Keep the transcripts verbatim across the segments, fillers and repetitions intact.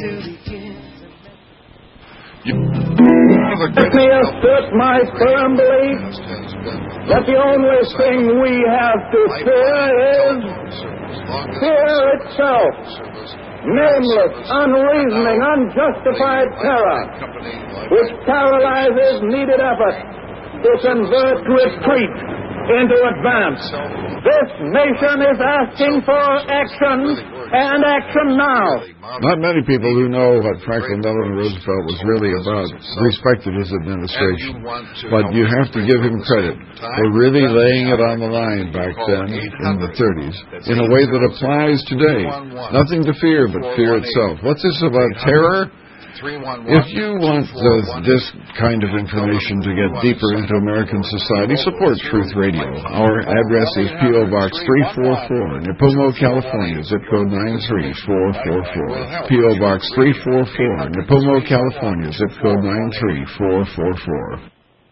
Let me assert my firm belief that the only thing we have to fear is fear itself. Nameless, unreasoning, unjustified terror, which paralyzes needed effort to convert retreat into advance. This nation is asking for action, and action now. Not many people who know what Franklin Delano Roosevelt was really about respected his administration, but you have to give him credit for really laying it on the line back then in the thirties in a way that applies today. Nothing to fear but fear itself. What's this about terror? If you want the, this kind of information to get deeper into American society, support Truth Radio. Our address is P O. Box three forty-four, Nipomo, California, zip code nine three four four four. P O. Box three forty-four, Nipomo, California, zip code nine three four four four.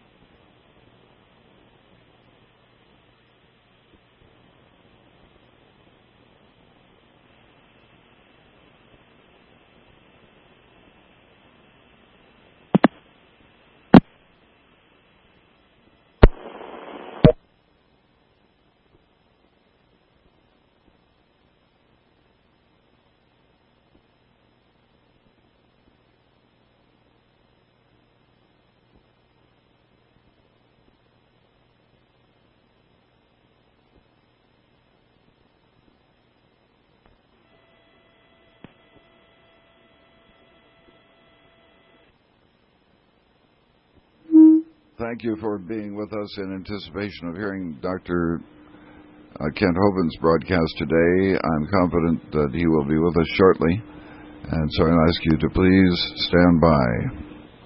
Thank you for being with us in anticipation of hearing Doctor Uh, Kent Hovind's broadcast today. I'm confident that he will be with us shortly, and so I ask you to please stand by.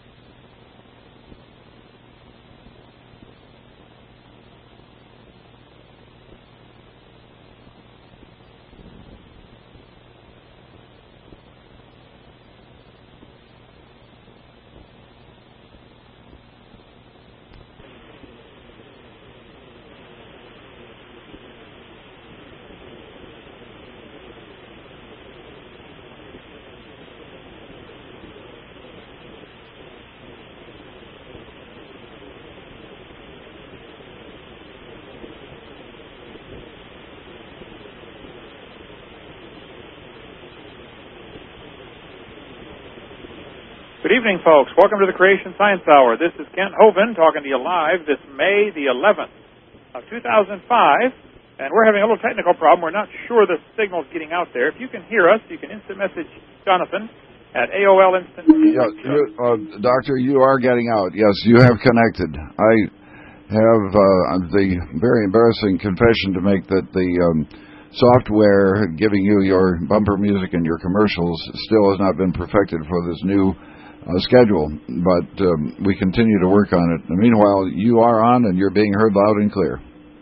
Good evening, folks. Welcome to the Creation Science Hour. This is Kent Hovind talking to you live this May the eleventh of two thousand five, and we're having a little technical problem. We're not sure the signal's getting out there. If you can hear us, you can instant message Jonathan at A O L Instant. Yeah, you, uh, Doctor, you are getting out. Yes, you have connected. I have uh, the very embarrassing confession to make that the um, software giving you your bumper music and your commercials still has not been perfected for this new Uh, schedule, but um, we continue to work on it. And meanwhile, you are on and you're being heard loud and clear.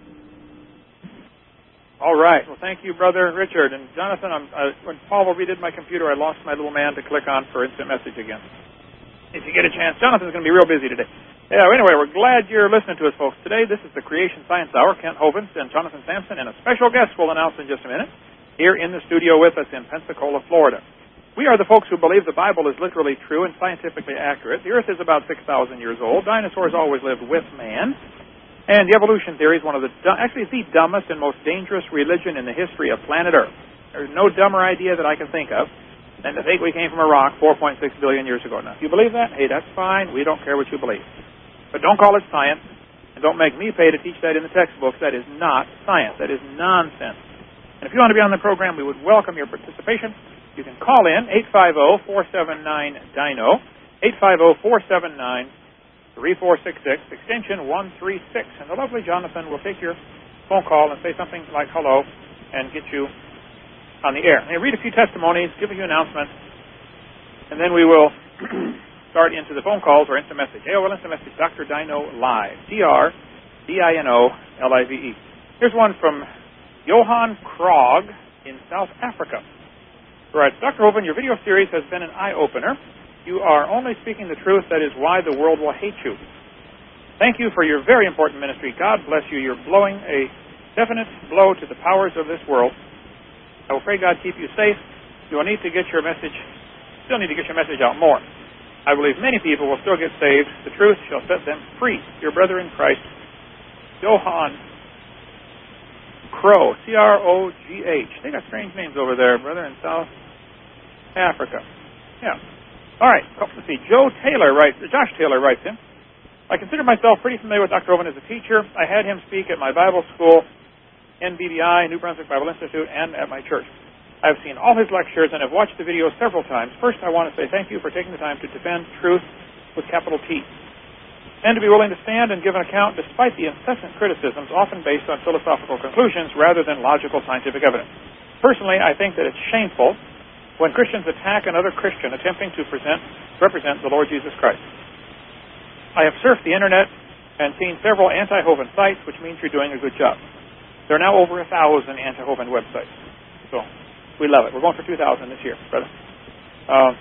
All right. Well, thank you, Brother Richard. And Jonathan, I'm, uh, when Paul redid my computer, I lost my little man to click on for instant message again. If you get a chance, Jonathan's going to be real busy today. Yeah, anyway, we're glad you're listening to us, folks. Today, this is the Creation Science Hour. Kent Hovind and Jonathan Sampson, and a special guest we'll announce in just a minute, here in the studio with us in Pensacola, Florida. We are the folks who believe the Bible is literally true and scientifically accurate. The Earth is about six thousand years old. Dinosaurs always lived with man. And the evolution theory is one of the, actually the dumbest and most dangerous religion in the history of planet Earth. There's no dumber idea that I can think of than to think we came from a rock four point six billion years ago. Now, if you believe that, hey, that's fine. We don't care what you believe. But don't call it science, and don't make me pay to teach that in the textbooks. That is not science. That is nonsense. And if you want to be on the program, we would welcome your participation. You can call in, eight five zero, four seven nine, D I N O, eight five zero, four seven nine, three four six six, extension one three six. And the lovely Jonathan will take your phone call and say something like hello and get you on the air. And read a few testimonies, give a few announcements, and then we will start into the phone calls or instant message. A O L Instant Message, Doctor Dino Live, D R D I N O L I V E. Here's one from Johan Krog in South Africa. Right, Doctor Hovind, your video series has been an eye-opener. You are only speaking the truth. That is why the world will hate you. Thank you for your very important ministry. God bless you. You're blowing a definite blow to the powers of this world. I will pray God keep you safe. You will need to get your message still need to get your message out more. I believe many people will still get saved. The truth shall set them free. Your brother in Christ, Johan Crow, C R O G H. They got strange names over there, brother, in South Africa. Yeah. All right. Let's see. Joe Taylor writes, Josh Taylor writes in, I consider myself pretty familiar with Doctor Owen as a teacher. I had him speak at my Bible school, N B B I, New Brunswick Bible Institute, and at my church. I've seen all his lectures and have watched the videos several times. First, I want to say thank you for taking the time to defend truth with capital T, and to be willing to stand and give an account despite the incessant criticisms often based on philosophical conclusions rather than logical scientific evidence. Personally, I think that it's shameful when Christians attack another Christian attempting to present, represent the Lord Jesus Christ. I have surfed the Internet and seen several anti-Hovind sites, which means you're doing a good job. There are now over a thousand anti-Hovind websites. So, we love it. We're going for two thousand this year, brother. Uh,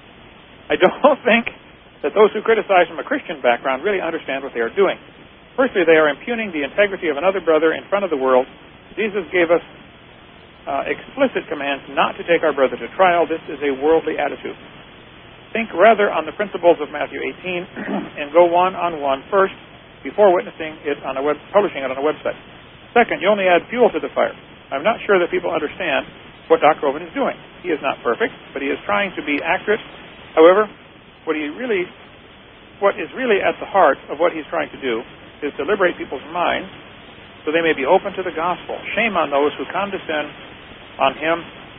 I don't think that those who criticize from a Christian background really understand what they are doing. Firstly, they are impugning the integrity of another brother in front of the world. Jesus gave us uh, explicit commands not to take our brother to trial. This is a worldly attitude. Think rather on the principles of Matthew eighteen and go one-on-one first before witnessing it on a web, publishing it on a website. Second, you only add fuel to the fire. I'm not sure that people understand what Doctor Owen is doing. He is not perfect, but he is trying to be accurate. However, what he really, what is really at the heart of what he's trying to do is to liberate people's minds so they may be open to the gospel. Shame on those who condescend on him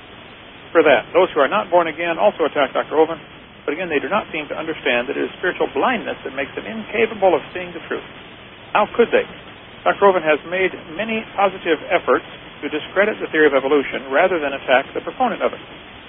for that. Those who are not born again also attack Doctor Owen, but again, they do not seem to understand that it is spiritual blindness that makes them incapable of seeing the truth. How could they? Doctor Owen has made many positive efforts to discredit the theory of evolution rather than attack the proponent of it.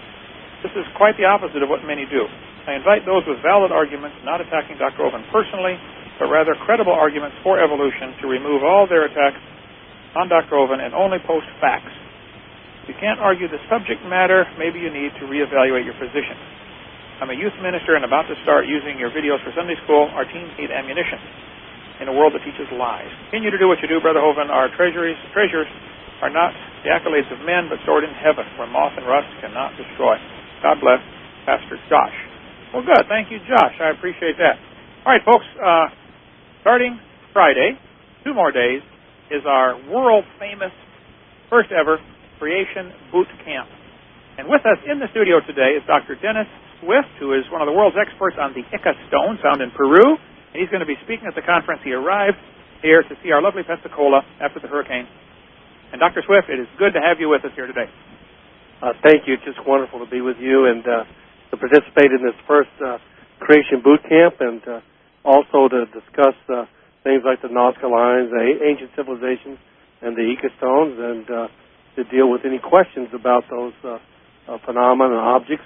This is quite the opposite of what many do. I invite those with valid arguments, not attacking Doctor Owen personally, but rather credible arguments for evolution, to remove all their attacks on Doctor Owen and only post facts. If you can't argue the subject matter, maybe you need to reevaluate your position. I'm a youth minister and about to start using your videos for Sunday school. Our teens need ammunition in a world that teaches lies. Continue to do what you do, Brother Hovind. Our treasuries, treasures are not the accolades of men, but stored in heaven, where moth and rust cannot destroy. God bless, Pastor Josh. Well, good. Thank you, Josh. I appreciate that. All right, folks, uh, starting Friday, two more days, is our world-famous, first-ever Creation Boot Camp. And with us in the studio today is Doctor Dennis Swift, who is one of the world's experts on the Ica stone found in Peru. And he's going to be speaking at the conference. He arrived here to see our lovely Pensacola after the hurricane. And Doctor Swift, it is good to have you with us here today. Uh, thank you. It's just wonderful to be with you and uh, to participate in this first uh, Creation Boot Camp, and uh, also to discuss uh, things like the Nazca lines, the ancient civilizations, and the Ica stones, and uh, to deal with any questions about those uh, uh, phenomena and objects.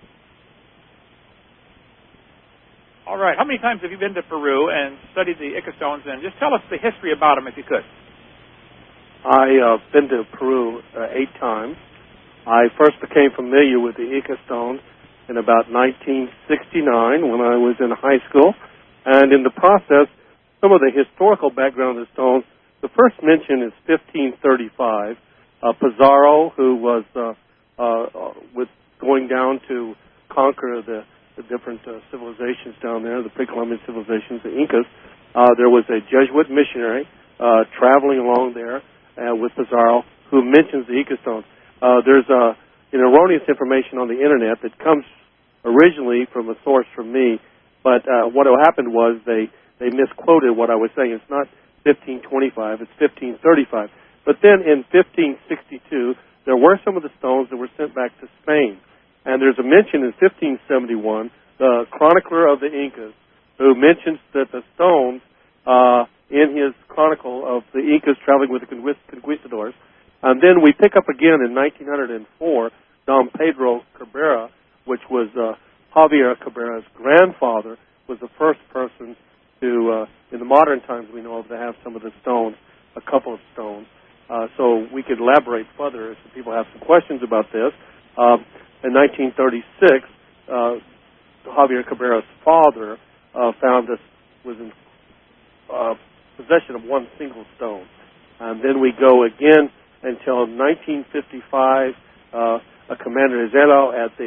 All right. How many times have you been to Peru and studied the Ica stones? And just tell us the history about them, if you could. I've uh, been to Peru uh, eight times. I first became familiar with the Ica stones in about nineteen sixty-nine when I was in high school. And in the process, some of the historical background of the stones, the first mention is fifteen thirty-five. Uh, Pizarro, who was uh, uh, with going down to conquer the, the different uh, civilizations down there, the pre-Columbian civilizations, the Incas, uh, there was a Jesuit missionary uh, traveling along there Uh, with Pizarro, who mentions the Ica stones. Uh, there's uh, an erroneous information on the Internet that comes originally from a source from me, but uh, what happened was they, they misquoted what I was saying. It's not fifteen twenty-five, it's fifteen thirty-five. But then in fifteen sixty-two, there were some of the stones that were sent back to Spain. And there's a mention in fifteen seventy-one, the chronicler of the Incas, who mentions that the stones uh, in his chronicle of the Incas traveling with the conquistadors. And then we pick up again in nineteen oh four, Don Pedro Cabrera, which was uh, Javier Cabrera's grandfather, was the first person to, uh, in the modern times we know of, to have some of the stones, a couple of stones. Uh, so we could elaborate further if people have some questions about this. Uh, in nineteen thirty-six, uh, Javier Cabrera's father uh, found this, was in uh, possession of one single stone. And then we go again until nineteen fifty-five, uh, a Commander Izelo at the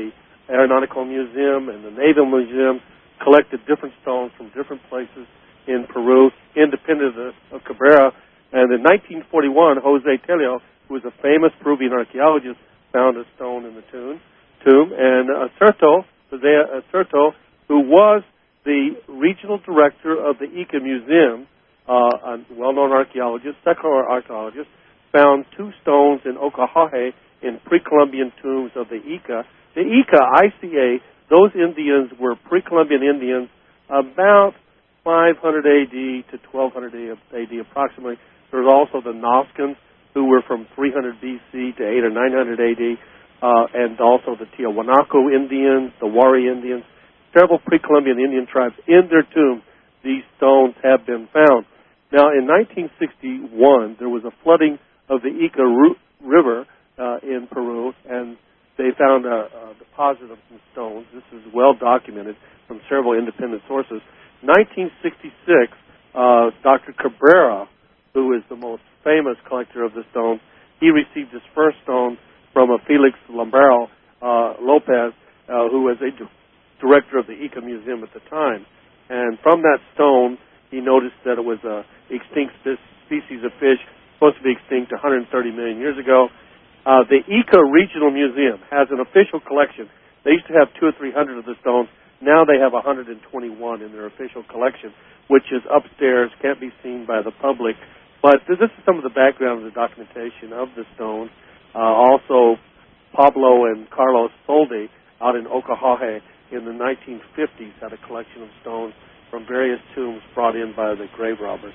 Aeronautical Museum and the Naval Museum collected different stones from different places in Peru, independent of, of Cabrera. And in nineteen forty-one, Jose Tello, who was a famous Peruvian archaeologist, found a stone in the tomb. tomb. And Acerto, Jose Acerto, who was the regional director of the Ica Museum, uh, a well-known archaeologist, secular archaeologist, found two stones in Ocajaje in pre-Columbian tombs of the Ica. The Ica, I C A, those Indians were pre-Columbian Indians about five hundred A D to twelve hundred A D approximately. There was also the Nazcans, who were from three hundred B C to eight or nine hundred A D, uh, and also the Tiahuanaco Indians, the Wari Indians, several pre-Columbian Indian tribes. In their tombs, these stones have been found. Now, in nineteen sixty-one, there was a flooding of the Ica River uh, in Peru, and they found a, a deposit of some stones. This is well documented from several independent sources. nineteen sixty-six, uh, Doctor Cabrera, who is the most famous collector of the stones, he received his first stone from a Felix Lambero uh, Lopez, uh, who was a d- director of the Ica Museum at the time. And from that stone, he noticed that it was an extinct species of fish, supposed to be extinct one hundred thirty million years ago. Uh, the Ica Regional Museum has an official collection. They used to have two or three hundred of the stones. Now they have one hundred twenty-one in their official collection, which is upstairs, can't be seen by the public. But this is some of the background of the documentation of the stones. Uh, also, Pablo and Carlos Soldi out in Ocajaje in the nineteen fifties had a collection of stones from various tombs brought in by the grave robbers.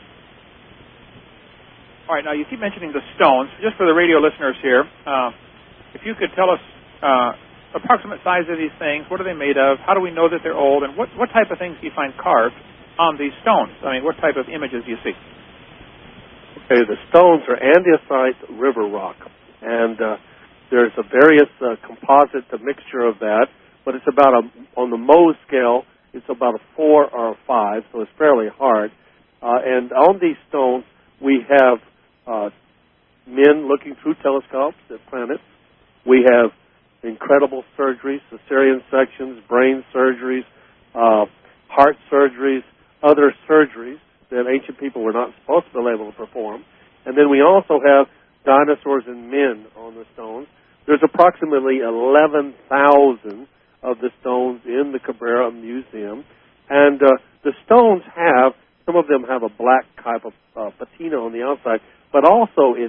All right, now you keep mentioning the stones. Just for the radio listeners here, uh, if you could tell us uh, approximate size of these things, what are they made of, how do we know that they're old, and what, what type of things do you find carved on these stones? I mean, what type of images do you see? Okay, the stones are andesite river rock, and uh, there's a various uh, composite, a mixture of that, but it's about a, on the Mohs scale, it's about a four or a five, so it's fairly hard. Uh, and on these stones, we have uh, men looking through telescopes at planets. We have incredible surgeries, cesarean sections, brain surgeries, uh, heart surgeries, other surgeries that ancient people were not supposed to be able to perform. And then we also have dinosaurs and men on the stones. There's approximately eleven thousand of the stones in the Cabrera Museum. And uh, the stones have, some of them have a black type of uh, patina on the outside, but also it's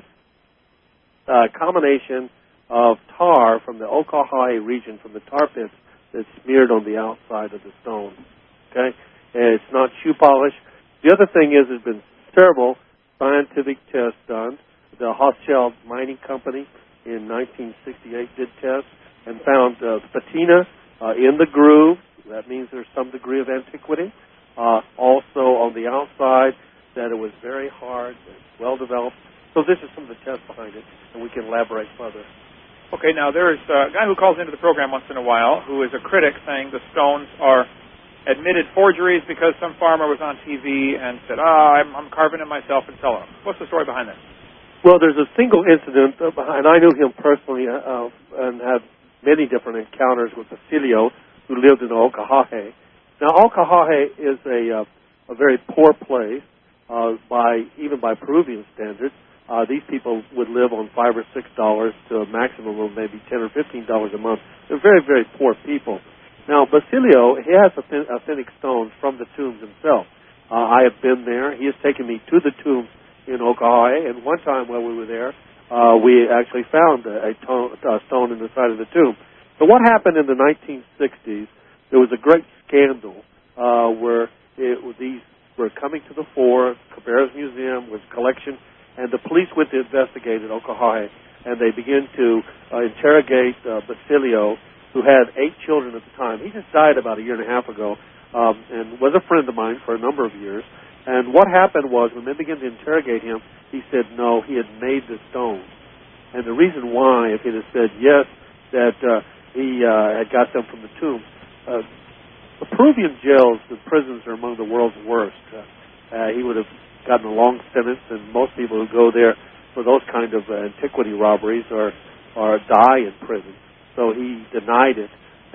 a combination of tar from the Ocajaje region, from the tar pits, that's smeared on the outside of the stone. Okay? And it's not shoe polish. The other thing is there's been several scientific tests done. The Hochschild Mining Company in nineteen sixty-eight did tests and found uh, patina uh, in the groove. That means there's some degree of antiquity. Uh, also on the outside, that it was very hard, well developed. So this is some of the tests behind it, and we can elaborate further. Okay, now there's a guy who calls into the program once in a while who is a critic saying the stones are admitted forgeries because some farmer was on T V and said, oh, I'm, I'm carving it myself and selling them. What's the story behind that? Well, there's a single incident, uh, and I knew him personally uh, and had many different encounters with Basilio, who lived in Ocajaje. Now, Ocajaje is a, uh, a very poor place, uh, by even by Peruvian standards. Uh, these people would live on five or six dollars to a maximum of maybe ten or fifteen dollars a month. They're very, very poor people. Now, Basilio, he has authentic stones from the tombs himself. Uh, I have been there. He has taken me to the tombs in Ocajaje, and one time while we were there, uh, we actually found a, a, to- a stone in the side of the tomb. So what happened in the nineteen sixties, there was a great scandal uh, where it, these were coming to the fore. Cabrera's Museum was collection, and the police went to investigate at Ocajaje, and they began to uh, interrogate uh, Basilio, who had eight children at the time. He just died about a year and a half ago, um, and was a friend of mine for a number of years. And what happened was, when they began to interrogate him, he said no, he had made the stones. And the reason why, if he had said yes, that uh, he uh, had got them from the tombs. Uh, the Peruvian jails, the prisons, are among the world's worst. Uh, uh, he would have gotten a long sentence, and most people who go there for those kind of uh, antiquity robberies are, are die in prison. So he denied it.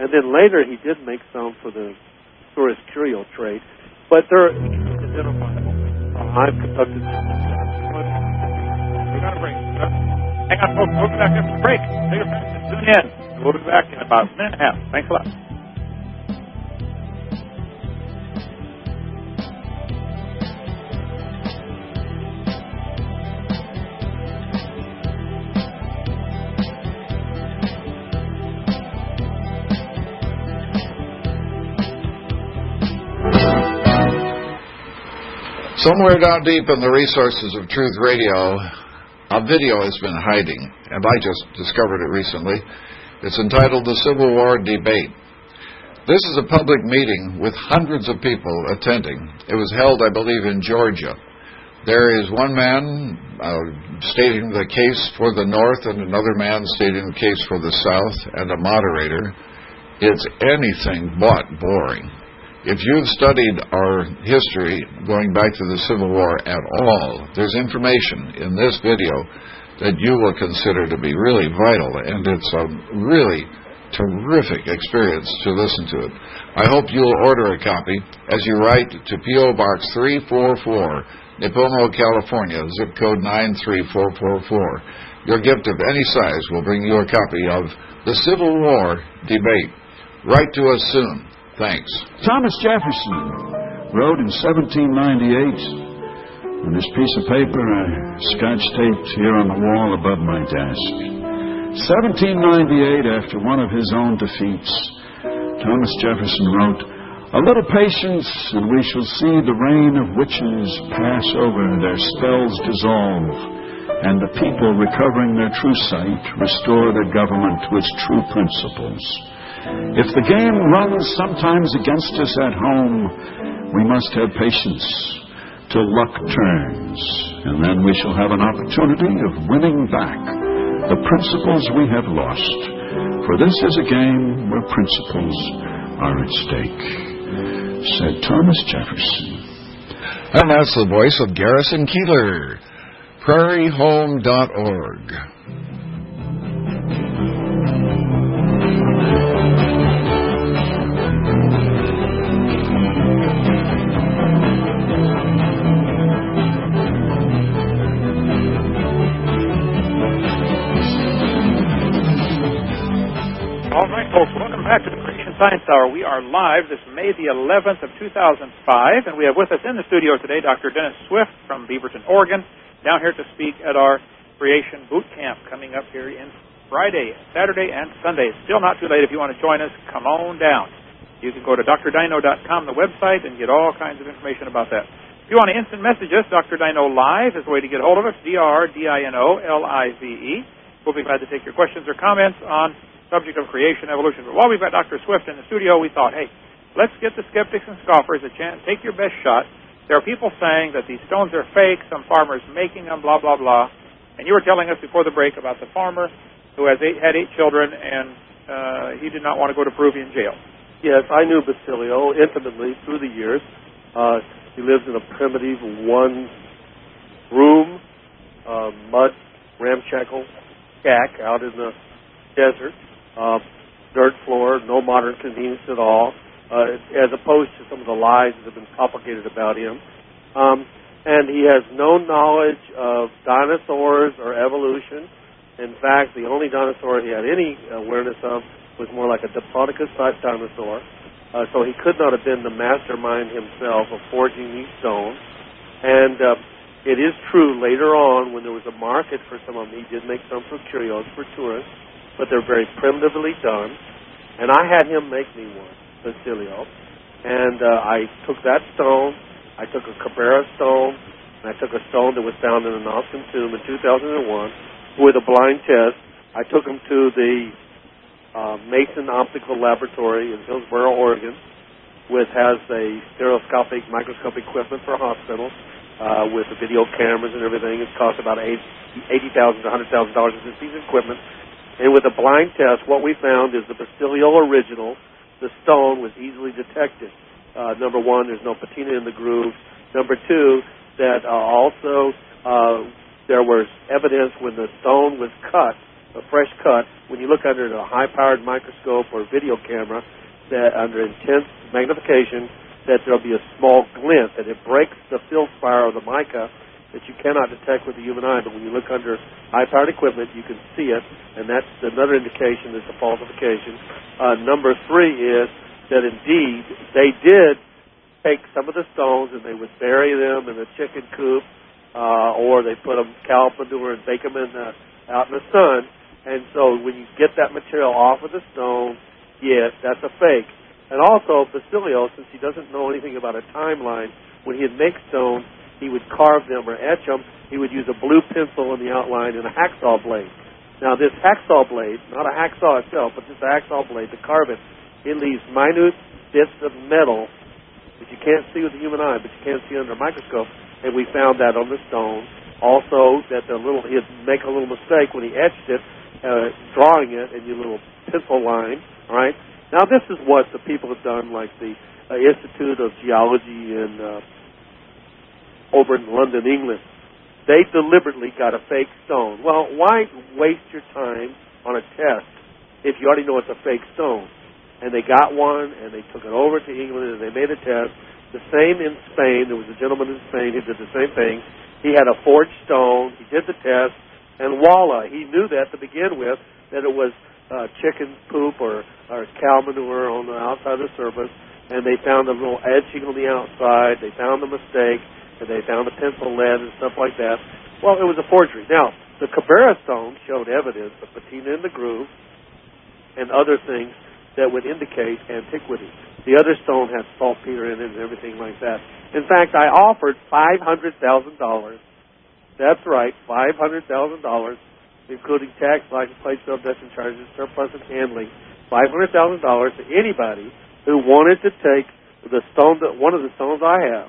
And then later he did make some for the tourist curio trade. But they're identifiable. Uh, I've conducted... We got a break. Hang on, folks. We'll be back after the break. Take a break and tune in. We'll be back in about a minute and a half. Thanks a lot. Somewhere down deep in the resources of Truth Radio, a video has been hiding, and I just discovered it recently. It's entitled The Civil War Debate. This is a public meeting with hundreds of people attending. It was held, I believe, in Georgia. There is one man uh, stating the case for the North and another man stating the case for the South, and a moderator. It's anything but boring. If you've studied our history going back to the Civil War at all, there's information in this video that you will consider to be really vital, and it's a really terrific experience to listen to it. I hope you'll order a copy as you write to P O Box three four four, Nipomo, California, zip code nine three four four four. Your gift of any size will bring you a copy of The Civil War Debate. Write to us soon. Thanks. Thomas Jefferson wrote in seventeen ninety-eight on this piece of paper I scotch taped here on the wall above my desk. seventeen ninety-eight, after one of his own defeats, Thomas Jefferson wrote, "A little patience, and we shall see the reign of witches pass over, their spells dissolve, and the people, recovering their true sight, restore their government to its true principles. If the game runs sometimes against us at home, we must have patience till luck turns, and then we shall have an opportunity of winning back the principles we have lost. For this is a game where principles are at stake," said Thomas Jefferson. And that's the voice of Garrison Keillor, prairie home dot org. All right, folks, welcome back to the Christian Science Hour. We are live this May the eleventh of two thousand five, and we have with us in the studio today Doctor Dennis Swift from Beaverton, Oregon, down here to speak at our Creation Boot Camp coming up here in Friday, Saturday, and Sunday. It's still not too late if you want to join us. Come on down. You can go to D R dino dot com, the website, and get all kinds of information about that. If you want to instant message us, Doctor Dino Live is the way to get hold of us, D R D I N O L I V E. We'll be glad to take your questions or comments on subject of creation, evolution. But while we've got Doctor Swift in the studio, we thought, hey, let's get the skeptics and scoffers a chance. Take your best shot. There are people saying that these stones are fake, some farmers making them, blah, blah, blah. And you were telling us before the break about the farmer who has eight, had eight children, and uh, he did not want to go to Peruvian jail. Yes, I knew Basilio intimately through the years. Uh, he lives in a primitive one-room, uh, mud, ramshackle shack out in the desert. Uh, dirt floor, no modern convenience at all, uh, as opposed to some of the lies that have been propagated about him. Um, and he has no knowledge of dinosaurs or evolution. In fact, the only dinosaur he had any awareness of was more like a Diplodocus-type dinosaur. Uh, so he could not have been the mastermind himself of forging these stones. And uh, it is true, later on, when there was a market for some of them, he did make some for curios, for tourists, but they're very primitively done. And I had him make me one, Basilio. And uh, I took that stone, I took a Cabrera stone, and I took a stone that was found in an Austin tomb in two thousand one with a blind test. I took him to the uh, Mason Optical Laboratory in Hillsboro, Oregon, which has a stereoscopic microscopic equipment for a hospital uh, with the video cameras and everything. It costs about eighty thousand dollars to one hundred thousand dollars for this piece of equipment. And with a blind test, what we found is the Basilio original, the stone, was easily detected. Uh, number one, there's no patina in the groove. Number two, that uh, also uh, there was evidence when the stone was cut a fresh cut, when you look under a high-powered microscope or video camera, that under intense magnification, that there'll be a small glint, that it breaks the fieldspar of the mica that you cannot detect with the human eye. But when you look under high-powered equipment, you can see it, and that's another indication it's a falsification. Uh, number three is that indeed they did take some of the stones and they would bury them in a chicken coop, uh, or they put them cow manure and bake them in the, out in the sun. And so when you get that material off of the stone, yes, that's a fake. And also, Basilio, since he doesn't know anything about a timeline, when he'd make stones, he would carve them or etch them. He would use a blue pencil in the outline and a hacksaw blade. Now, this hacksaw blade, not a hacksaw itself, but just a hacksaw blade to carve it, it leaves minute bits of metal that you can't see with the human eye, but you can see under a microscope, and we found that on the stone. Also, that the little he'd make a little mistake when he etched it, uh, drawing it in your little pencil line. All right. Now, this is what the people have done, like the uh, Institute of Geology in uh, over in London, England. They deliberately got a fake stone. Well, why waste your time on a test if you already know it's a fake stone? And they got one, and they took it over to England, and they made a test. The same in Spain. There was a gentleman in Spain who did the same thing. He had a forged stone. He did the test, and voila, he knew that to begin with, that it was uh, chicken poop or, or cow manure on the outside of the surface, and they found a little edging on the outside. They found the mistake, and they found the pencil lead and stuff like that. Well, it was a forgery. Now, the Cabrera stone showed evidence of patina in the groove and other things that would indicate antiquity. The other stone had saltpeter in it and everything like that. In fact, I offered five hundred thousand dollars. That's right, five hundred thousand dollars, including tax, license plate, sale, destination charges, surplus, and handling. five hundred thousand dollars to anybody who wanted to take the stone, that one of the stones I have,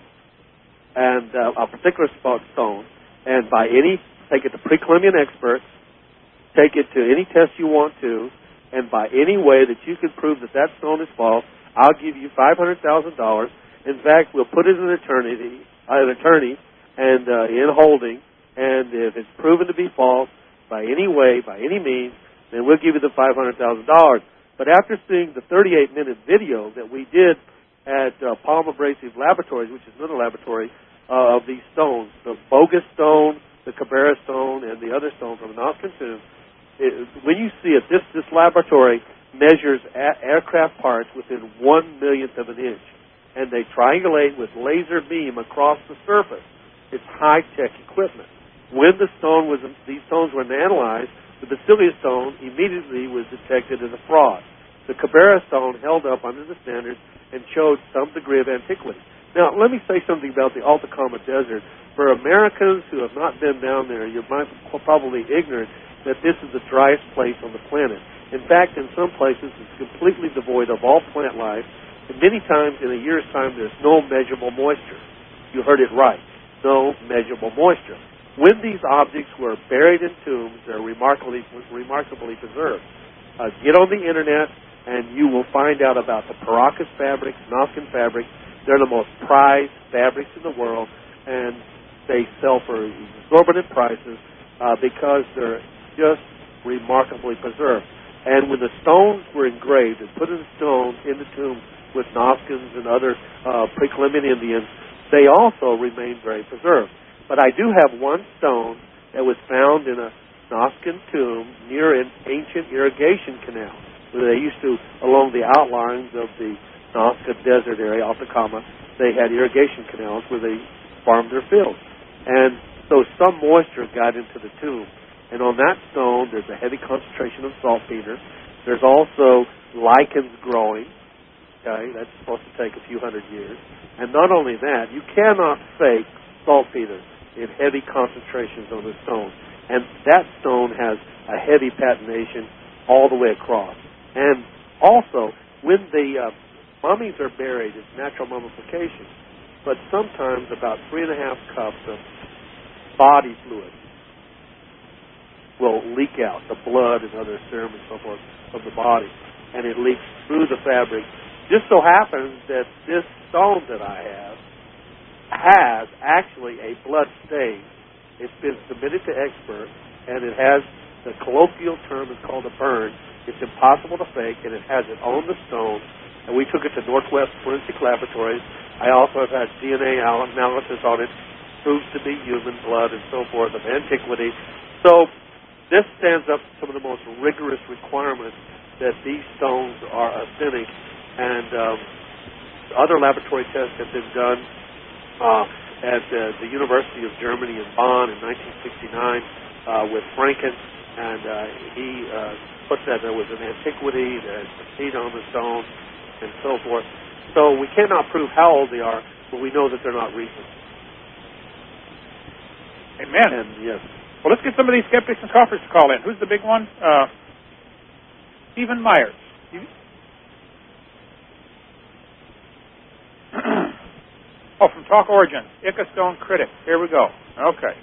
and uh, a particular stone, and by any, take it to pre-Columbian experts, take it to any test you want to, and by any way that you can prove that that stone is false, I'll give you five hundred thousand dollars. In fact, we'll put it in an attorney, an attorney, and uh, in holding. And if it's proven to be false by any way, by any means, then we'll give you the five hundred thousand dollars. But after seeing the thirty-eight minute video that we did at uh, Palm Abrasive Laboratories, which is another laboratory uh, of these stones, the bogus stone, the Cabrera stone, and the other stone from the Noskin tomb. It, when you see it, this, this laboratory measures a- aircraft parts within one millionth of an inch, and they triangulate with laser beam across the surface. It's high-tech equipment. When the stone was, these stones were analyzed, the Basilio stone immediately was detected as a fraud. The Cabrera stone held up under the standards and showed some degree of antiquity. Now, let me say something about the Atacama Desert. For Americans who have not been down there, you might be probably ignorant that this is the driest place on the planet. In fact, in some places, it's completely devoid of all plant life, and many times in a year's time, there's no measurable moisture. You heard it right, no measurable moisture. When these objects were buried in tombs, they're remarkably, remarkably preserved. Uh, get on the Internet, and you will find out about the Paracas fabrics, Noskin fabrics. They're the most prized fabrics in the world, and they sell for exorbitant prices uh, because they're just remarkably preserved. And when the stones were engraved and put in stone in the tomb with Noskins and other uh, pre-Columbian Indians, they also remain very preserved. But I do have one stone that was found in a Noskin tomb near an ancient irrigation canal, where they used to, along the outlines of the Noskin Desert area, Atacama, they had irrigation canals where they farmed their fields. And so some moisture got into the tomb. And on that stone, there's a heavy concentration of saltpeter. There's also lichens growing. Okay, that's supposed to take a few hundred years. And not only that, you cannot fake saltpeter in heavy concentrations on the stone. And that stone has a heavy patination all the way across. And also, when the uh, mummies are buried, it's natural mummification. But sometimes about three and a half cups of body fluid will leak out, the blood and other serum and so forth of the body, and it leaks through the fabric. Just so happens that this stone that I have has actually a blood stain. It's been submitted to experts, and it has The colloquial term is called a burn. It's impossible to fake, and it has it on the stone. And we took it to Northwest Forensic Laboratories. I also have had D N A analysis on it, proves to be human blood and so forth of antiquity. So this stands up to some of the most rigorous requirements that these stones are authentic. And um, other laboratory tests have been done uh, at uh, the University of Germany in Bonn in nineteen sixty-nine uh, with Franken, and uh, he uh, put that there was an antiquity, there's some heat on the stone, and so forth. So we cannot prove how old they are, but we know that they're not recent. Amen. And yes. Well, let's get some of these skeptics and scoffers to call in. Who's the big one? Uh, Stephen Myers. Oh, from Talk Origin. Ica Stone Critic. Here we go. Okay.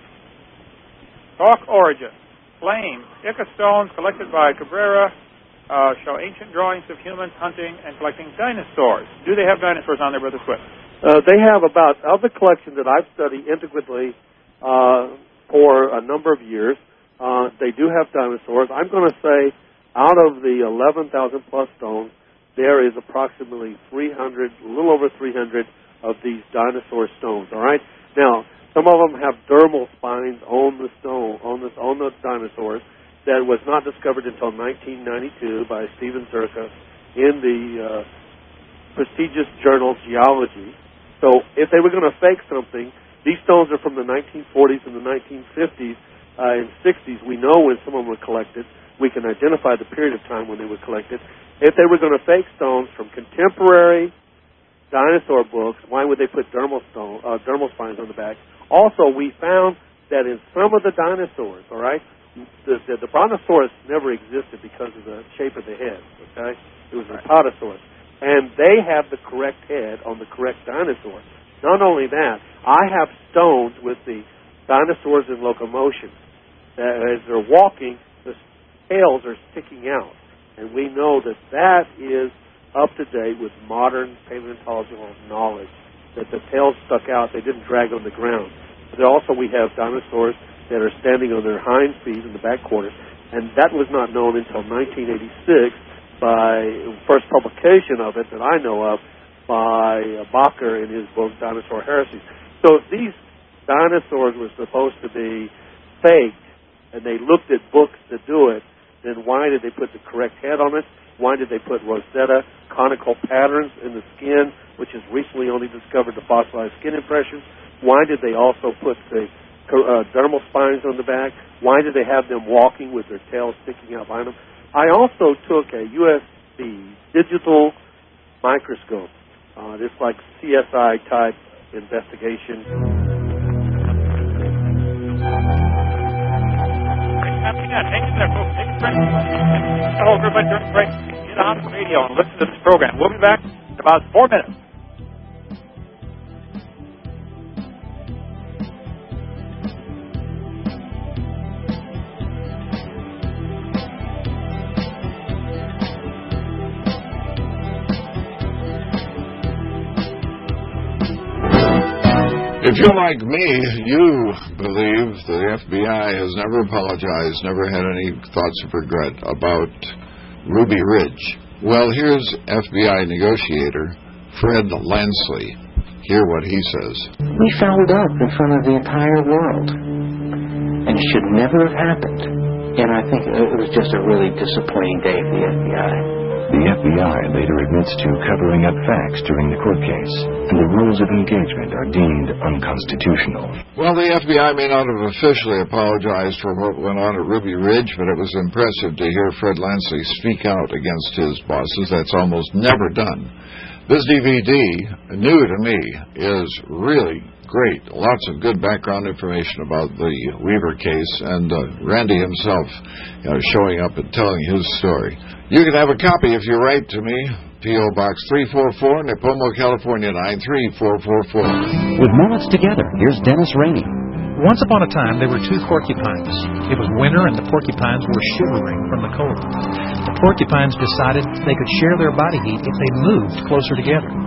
Talk Origin. Flame. Ica stones collected by Cabrera uh, show ancient drawings of humans hunting and collecting dinosaurs. Do they have dinosaurs on there, Brother Swift? Uh, they have about, of the collection that I've studied intricately uh, for a number of years, uh, they do have dinosaurs. I'm going to say out of the eleven thousand plus stones, there is approximately three hundred, a little over three hundred of these dinosaur stones, all right? Now, some of them have dermal spines on the stone, on the, on the dinosaurs, that was not discovered until nineteen ninety-two by Stephen Zerka in the uh, prestigious journal Geology. So if they were going to fake something, these stones are from the nineteen forties and the nineteen fifties uh, and sixties. We know when some of them were collected. We can identify the period of time when they were collected. If they were going to fake stones from contemporary dinosaur books, why would they put dermal stone, uh, dermal spines on the back? Also, we found that in some of the dinosaurs, all right, the, the, the brontosaurus never existed because of the shape of the head, okay? It was an apatosaurus. And they have the correct head on the correct dinosaur. Not only that, I have stones with the dinosaurs in locomotion. That as they're walking, the tails are sticking out. And we know that that is up to date with modern paleontological knowledge, that the tails stuck out, they didn't drag on the ground. But also we have dinosaurs that are standing on their hind feet in the back quarters, and that was not known until nineteen eighty-six by first publication of it that I know of by Bakker in his book Dinosaur Heresies. So if these dinosaurs were supposed to be faked, and they looked at books to do it, then why did they put the correct head on it? Why did they put Rosetta conical patterns in the skin, which is recently only discovered the fossilized skin impressions? Why did they also put the uh, dermal spines on the back? Why did they have them walking with their tails sticking out behind them? I also took a U S B digital microscope. Uh, this like C S I type investigation. Thanks for that, folks. Thanks for hello, everybody. During the break, get on the radio and listen to this program. We'll be back in about four minutes. If you're like me, you believe the F B I has never apologized, never had any thoughts of regret about Ruby Ridge. Well, here's F B I negotiator Fred Lansley. Hear what he says. We fouled up in front of the entire world, and it should never have happened. And I think it was just a really disappointing day for the F B I. The F B I later admits to covering up facts during the court case, and the rules of engagement are deemed unconstitutional. Well, the F B I may not have officially apologized for what went on at Ruby Ridge, but it was impressive to hear Fred Lansley speak out against his bosses. That's almost never done. This D V D, new to me, is really great. Lots of good background information about the Weaver case, and uh, Randy himself you know, showing up and telling his story. You can have a copy if you write to me, P O. Box three forty-four, Nipomo, California, nine three four four four. With Moments Together, here's Dennis Rainey. Once upon a time, there were two porcupines. It was winter, and the porcupines were shivering from the cold. The porcupines decided they could share their body heat if they moved closer together.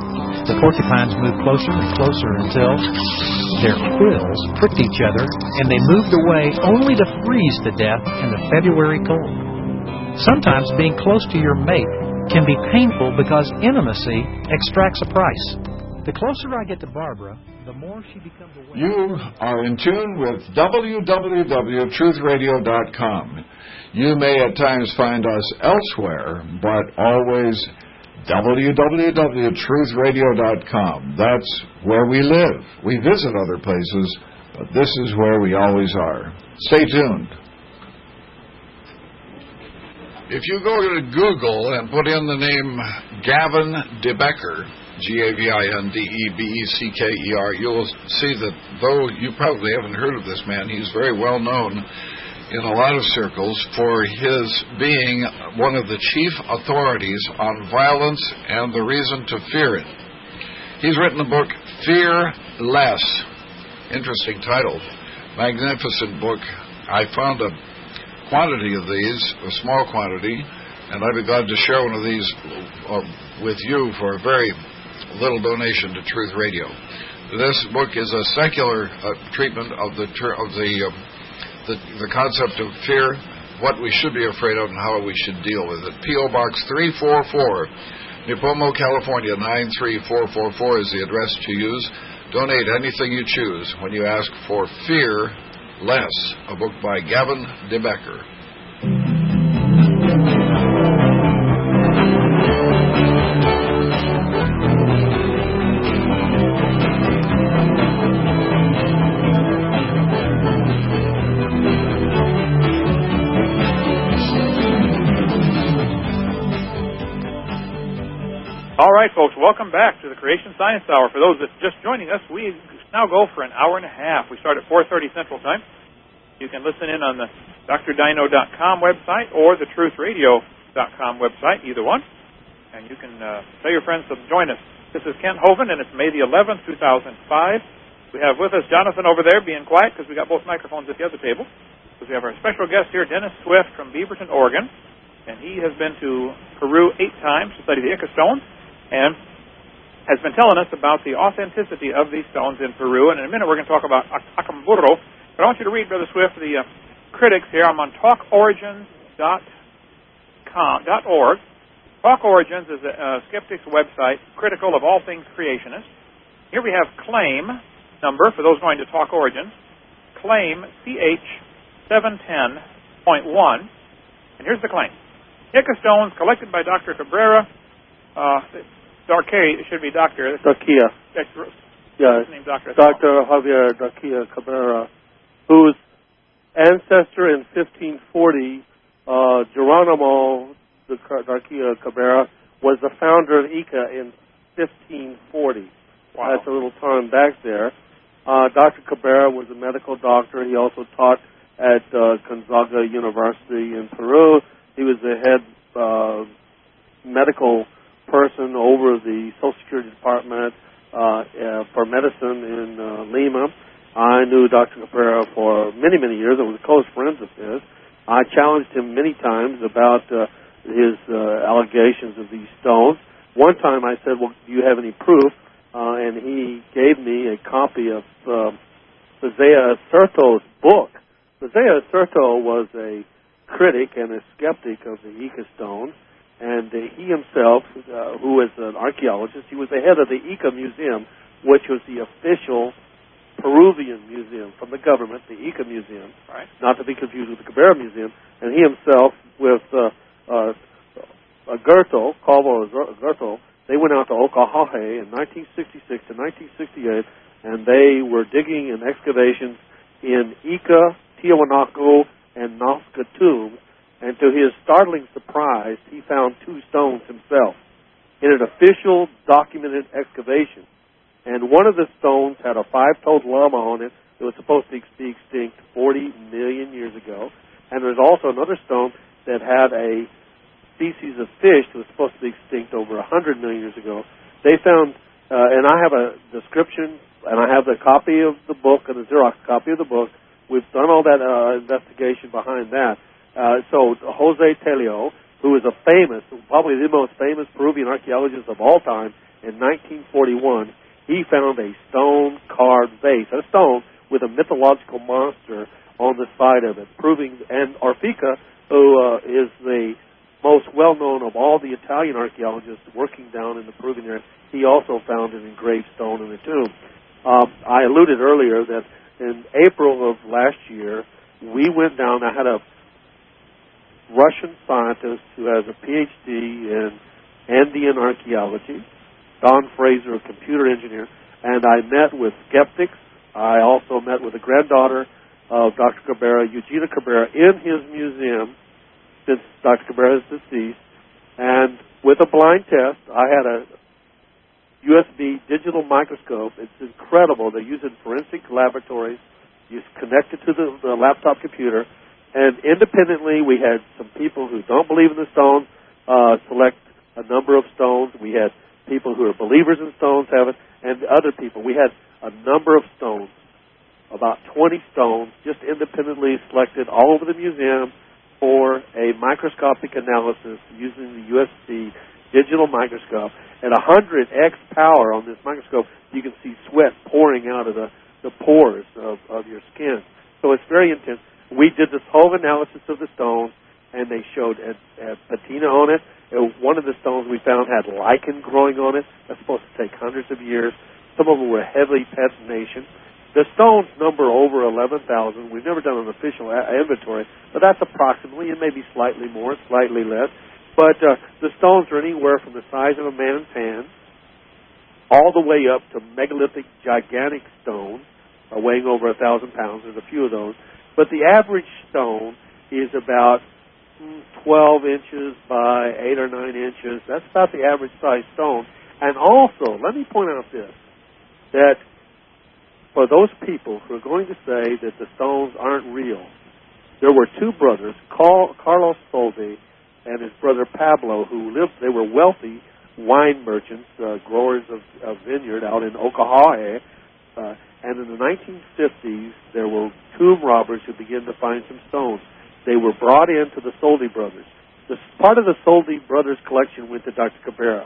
The porcupines moved closer and closer until their quills pricked each other, and they moved away only to freeze to death in the February cold. Sometimes being close to your mate can be painful because intimacy extracts a price. The closer I get to Barbara, the more she becomes aware. You are in tune with w w w dot truth radio dot com. You may at times find us elsewhere, but always w w w dot truth radio dot com. That's where we live. We visit other places, but this is where we always are. Stay tuned. If you go to Google and put in the name Gavin de Becker, G A V I N D E B E C K E R, you'll see that though you probably haven't heard of this man, he's very well known in a lot of circles for his being one of the chief authorities on violence and the reason to fear it. He's written a book, Fear Less. Interesting title. Magnificent book. I found a quantity of these, a small quantity, and I'd be glad to share one of these uh, with you for a very little donation to Truth Radio. This book is a secular uh, treatment of the ter- of the, uh, the the concept of fear, what we should be afraid of, and how we should deal with it. P O Box three forty-four, Nipomo, California nine three four four four is the address to use. Donate anything you choose when you ask for Fear Less, a book by Gavin de Becker. All right, folks, welcome back to the Creation Science Hour. For those that are just joining us, we now go for an hour and a half. We start at four thirty Central Time. You can listen in on the D R dino dot com website or the truth radio dot com website, either one. And you can uh, tell your friends to join us. This is Kent Hovind, and it's May the eleventh, two thousand five. We have with us Jonathan over there being quiet because we got both microphones at the other table. Because we have our special guest here, Dennis Swift from Beaverton, Oregon. And he has been to Peru eight times to study the Ica stones, and has been telling us about the authenticity of these stones in Peru. And in a minute we're going to talk about Acamburro. But I want you to read, Brother Swift, the uh, critics here. I'm on talk origins dot org. Talk Origins is a uh, skeptic's website critical of all things creationist. Here we have claim number, for those going to Talk Origins, claim C H seven ten point one. And here's the claim. Ica stones collected by Doctor Cabrera, uh, Darquea, it should be Doctor. Darquea. Yeah, name Doctor. Doctor Javier Darquea Cabrera, whose ancestor in fifteen forty, uh, Geronimo Darquea Cabrera, was the founder of Ica in fifteen forty. Wow. That's a little time back there. Uh, Doctor Cabrera was a medical doctor. He also taught at uh, Gonzaga University in Peru. He was the head uh, medical person over the Social Security Department uh, uh, for medicine in uh, Lima. I knew Doctor Cabrera for many, many years. I was close friends of his. I challenged him many times about uh, his uh, allegations of these stones. One time I said, well, do you have any proof? Uh, and he gave me a copy of uh, Isaiah Certo's book. Isaiah Certo was a critic and a skeptic of the Ica stones, and uh, he himself, uh, who is an archaeologist, he was the head of the Ica Museum, which was the official Peruvian museum from the government, the Ica Museum, right, not to be confused with the Cabrera Museum. And he himself, with uh, uh, Gerto, Calvo Gerto, they went out to Ocahaje in nineteen sixty-six to nineteen sixty-eight, and they were digging in excavations in Ica, Tiwanaku, and Nazca tombs, and to his startling surprise, he found two stones himself in an official documented excavation. And one of the stones had a five-toed llama on it that was supposed to be extinct forty million years ago. And there's also another stone that had a species of fish that was supposed to be extinct over one hundred million years ago. They found, uh, and I have a description, and I have the copy of the book, and a Xerox copy of the book. We've done all that uh, investigation behind that. Uh, so Jose Tello, who is a famous, probably the most famous Peruvian archaeologist of all time, in nineteen forty-one, he found a stone carved vase, a stone with a mythological monster on the side of it, proving, and Orfica, who uh, is the most well-known of all the Italian archaeologists working down in the Peruvian area, he also found an engraved stone in the tomb. Um, I alluded earlier that in April of last year, we went down, I had a Russian scientist who has a P H D in Andean archaeology, Don Fraser, a computer engineer, and I met with skeptics. I also met with the granddaughter of Doctor Cabrera, Eugenia Cabrera, in his museum, since Doctor Cabrera is deceased. And with a blind test, I had a U S B digital microscope. It's incredible. They use it in forensic laboratories. You connect it to the, the laptop computer. And independently, we had some people who don't believe in the stones uh, select a number of stones. We had people who are believers in stones have it, and other people. We had a number of stones, about twenty stones, just independently selected all over the museum for a microscopic analysis using the U S B digital microscope. At one hundred x power on this microscope, you can see sweat pouring out of the, the pores of, of your skin. So it's very intense. We did this whole analysis of the stones, and they showed a, a patina on it. it. One of the stones we found had lichen growing on it. That's supposed to take hundreds of years. Some of them were heavily patination. The stones number over eleven thousand. We've never done an official a- inventory, but that's approximately, it may be slightly more, slightly less. But uh, the stones are anywhere from the size of a man's hand all the way up to megalithic, gigantic stones uh, weighing over a thousand pounds. There's a few of those. But the average stone is about twelve inches by eight or nine inches. That's about the average size stone. And also, let me point out this, that for those people who are going to say that the stones aren't real, there were two brothers, Carl, Carlos Soldi and his brother Pablo, who lived, they were wealthy wine merchants, uh, growers of, of vineyard out in Ocahahe. Uh, and in the nineteen fifties, there were tomb robbers who began to find some stones. They were brought in to the Soldi brothers. This, part of the Soldi brothers' collection went to Doctor Cabrera.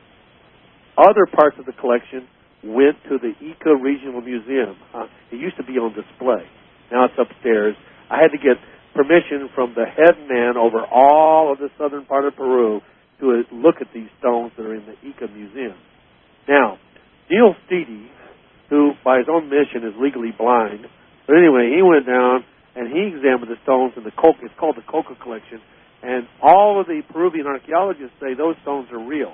Other parts of the collection went to the Ica Regional Museum. Uh, it used to be on display. Now it's upstairs. I had to get permission from the head man over all of the southern part of Peru to look at these stones that are in the Ica Museum. Now, Neil Steedy, who by his own mission is legally blind, but anyway, he went down and he examined the stones in the Coca. It's called the Coca Collection, and all of the Peruvian archaeologists say those stones are real.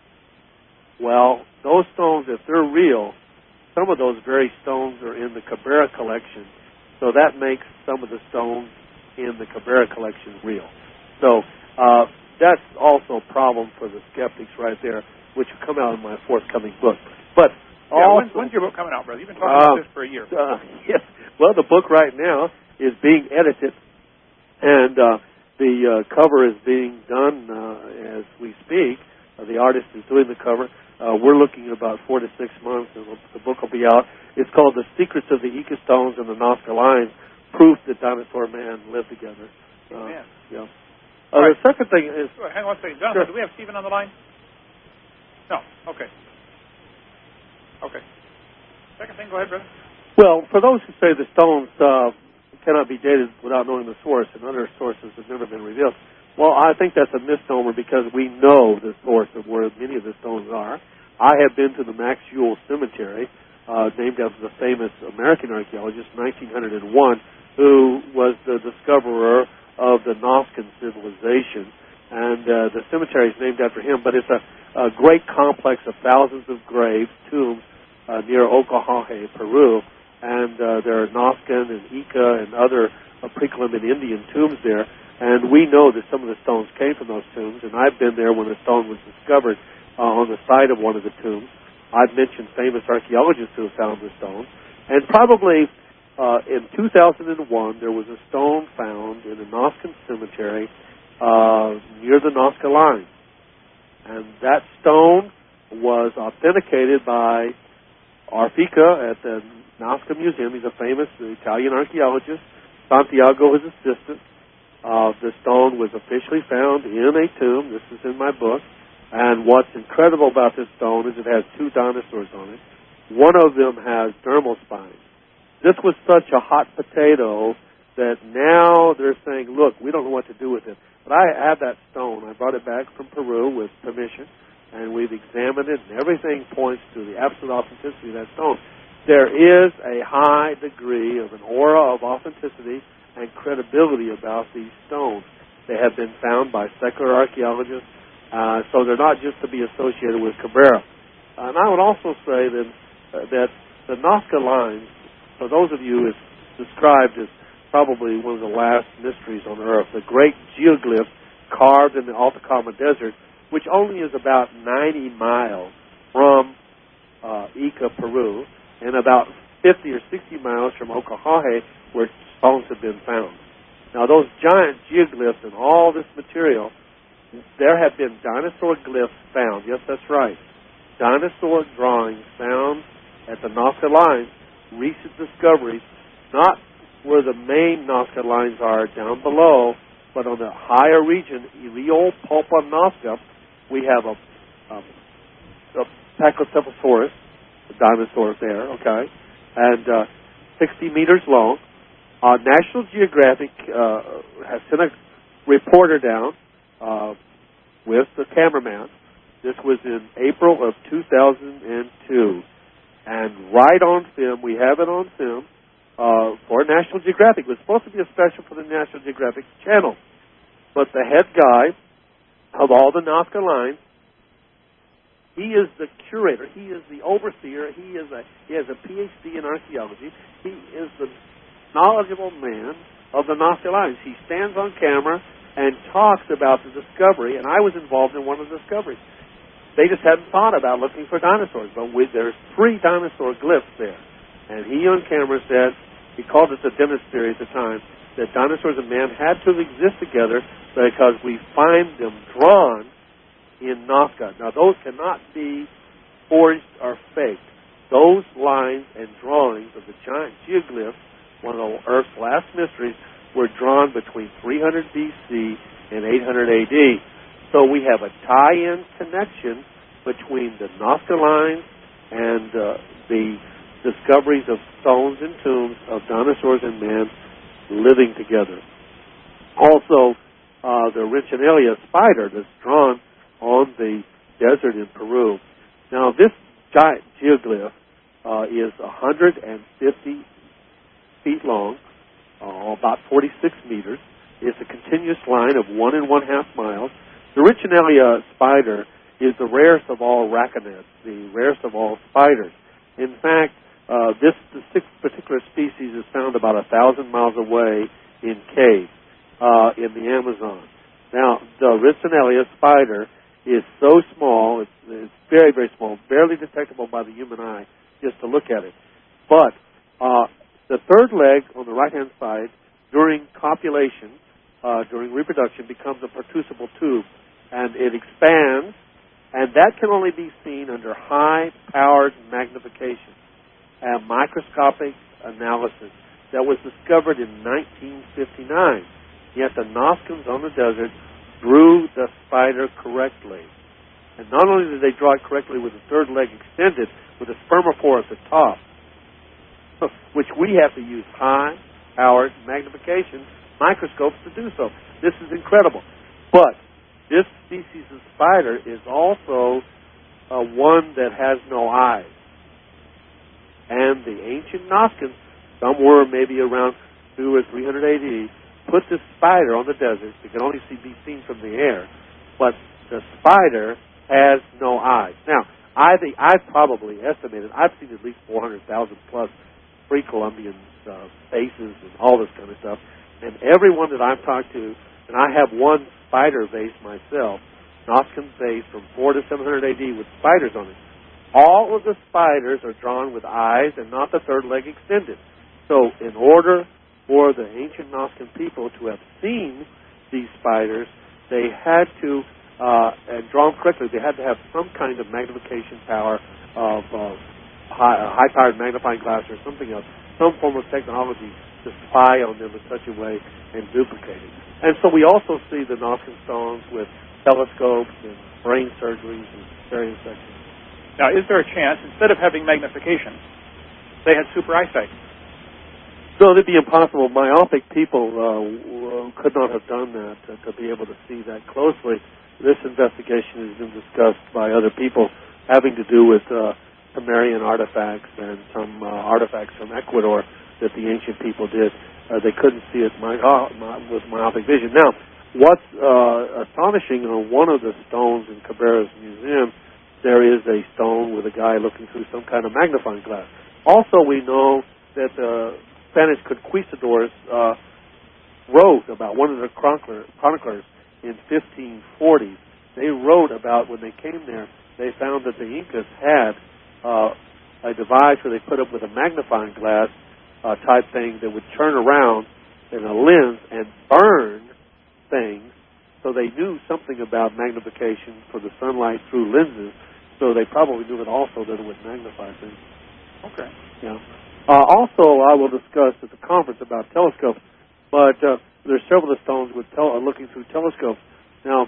Well, those stones, if they're real, some of those very stones are in the Cabrera collection, so that makes some of the stones in the Cabrera collection real. So uh, that's also a problem for the skeptics right there, which will come out in my forthcoming book. But yeah, also, when's, when's your book coming out, brother? You've been talking uh, about this for a year. Uh, yes. Well, the book right now is being edited, and uh, the uh, cover is being done uh, as we speak. Uh, the artist is doing the cover. Uh, we're looking at about four to six months, and the book will be out. It's called The Secrets of the Ica Stones and the Nazca Lines, Proof that Dinosaur Man Lived Together. Uh, Amen. Yeah. Uh, right. The second thing is... Sure, hang on a second. Jonathan, sure. do we have Stephen on the line? No. Okay. Okay. Second thing, go ahead, brother. Well, for those who say the stones uh, cannot be dated without knowing the source, and other sources have never been revealed, well, I think that's a misnomer because we know the source of where many of the stones are. I have been to the Max Ewell Cemetery, uh, named after the famous American archaeologist, nineteen oh one, who was the discoverer of the Nazcan civilization. And uh, the cemetery is named after him, but it's a, a great complex of thousands of graves, tombs, uh, near Ocahaje, Peru. And uh, there are Nazcan and Ica and other uh, pre-Columbian Indian tombs there. And we know that some of the stones came from those tombs, and I've been there when a stone was discovered uh, on the side of one of the tombs. I've mentioned famous archaeologists who have found the stone. And probably uh, in two thousand one, there was a stone found in a Nazcan cemetery uh, near the Nazca line. And that stone was authenticated by Orfica at the Nazca Museum. He's a famous Italian archaeologist. Santiago, his assistant. Uh, the stone was officially found in a tomb. This is in my book. And what's incredible about this stone is it has two dinosaurs on it. One of them has dermal spines. This was such a hot potato that now they're saying, look, we don't know what to do with it. But I have that stone. I brought it back from Peru with permission, and we've examined it, and everything points to the absolute authenticity of that stone. There is a high degree of an aura of authenticity and credibility about these stones. They have been found by secular archaeologists, uh, so they're not just to be associated with Cabrera. Uh, and I would also say that, uh, that the Nazca lines, for those of you, is described as probably one of the last mysteries on Earth, the great geoglyphs carved in the Atacama Desert, which only is about ninety miles from uh, Ica, Peru, and about fifty or sixty miles from Ocahaje, where stones have been found. Now, those giant geoglyphs and all this material, there have been dinosaur glyphs found. Yes, that's right. Dinosaur drawings found at the Nazca lines, recent discoveries, not where the main Nazca lines are down below, but on the higher region, Rio Pulpa Nazca, we have a, um, a Pachycephalosaurus, a dinosaur there, okay, and uh, sixty meters long. Uh, National Geographic uh, has sent a reporter down uh, with the cameraman. This was in April of two thousand two. And right on film, we have it on film, uh, for National Geographic. It was supposed to be a special for the National Geographic channel. But the head guy of all the Nazca lines, he is the curator. He is the overseer. He is a he has a P H D in archaeology. He is the knowledgeable man of the Nazca lines. He stands on camera and talks about the discovery, and I was involved in one of the discoveries. They just hadn't thought about looking for dinosaurs, but with, there's three dinosaur glyphs there. And he on camera said, he called it the Dennis theory at the time, that dinosaurs and man had to exist together because we find them drawn in Nazca. Now, those cannot be forged or faked. Those lines and drawings of the giant geoglyphs, one of Earth's last mysteries, were drawn between three hundred B C and eight hundred A D. So we have a tie-in connection between the Nazca lines and uh, the discoveries of stones and tombs of dinosaurs and man living together. Also, uh, the Ricinalia spider that's drawn on the desert in Peru. Now, this giant geoglyph uh, is one hundred fifty feet long, uh, about forty-six meters. It's a continuous line of one and one-half miles. The Ricinalia spider is the rarest of all arachnids, the rarest of all spiders. In fact, uh, this, this particular species is found about a thousand miles away in caves uh, in the Amazon. Now, the Ricinalia spider is so small, it's, it's very, very small, barely detectable by the human eye just to look at it. But uh, the third leg on the right-hand side, during copulation, uh, during reproduction, becomes a protrusible tube, and it expands, and that can only be seen under high-powered magnification and microscopic analysis that was discovered in nineteen fifty-nine. Yet the Nazcans on the desert drew the spider correctly. And not only did they draw it correctly with the third leg extended, with a spermophore at the top, which we have to use high-powered magnification microscopes to do so. This is incredible. But this species of spider is also uh, one that has no eyes. And the ancient Nazcans, somewhere maybe around two or three hundred A D, put this spider on the desert. It can only see, be seen from the air. But the spider has no eyes. Now, I think I've probably estimated, I've seen at least four hundred thousand plus pre-Columbian uh, faces and all this kind of stuff. And everyone that I've talked to, and I have one spider vase myself, Nazcan vase from four to seven hundred A D with spiders on it. All of the spiders are drawn with eyes and not the third leg extended. So in order for the ancient Nazcan people to have seen these spiders, they had to, uh, and drawn correctly, they had to have some kind of magnification power of uh, high, uh, high-powered magnifying glass or something else, some form of technology to spy on them in such a way and duplicate it. And so we also see the Nazcan stones with telescopes and brain surgeries and various sections. Now, is there a chance, instead of having magnification, they had super eyesight? No, it'd be impossible. Myopic people uh, could not have done that uh, to be able to see that closely. This investigation has been discussed by other people having to do with uh, Sumerian artifacts and some uh, artifacts from Ecuador that the ancient people did. Uh, they couldn't see it my, uh, my, with myopic vision. Now, what's uh, astonishing on one of the stones in Cabrera's museum, there is a stone with a guy looking through some kind of magnifying glass. Also, we know that the Spanish conquistadors uh, wrote about one of the chronicler, chroniclers in fifteen forty. They wrote about when they came there, they found that the Incas had uh, a device where they put up with a magnifying glass uh, type thing that would turn around in a lens and burn things. So they knew something about magnification for the sunlight through lenses. So they probably knew it also that it would magnify things. Okay. Yeah. Uh, also, I will discuss at the conference about telescopes, but uh, there's several of the stones with tel- looking through telescopes. Now,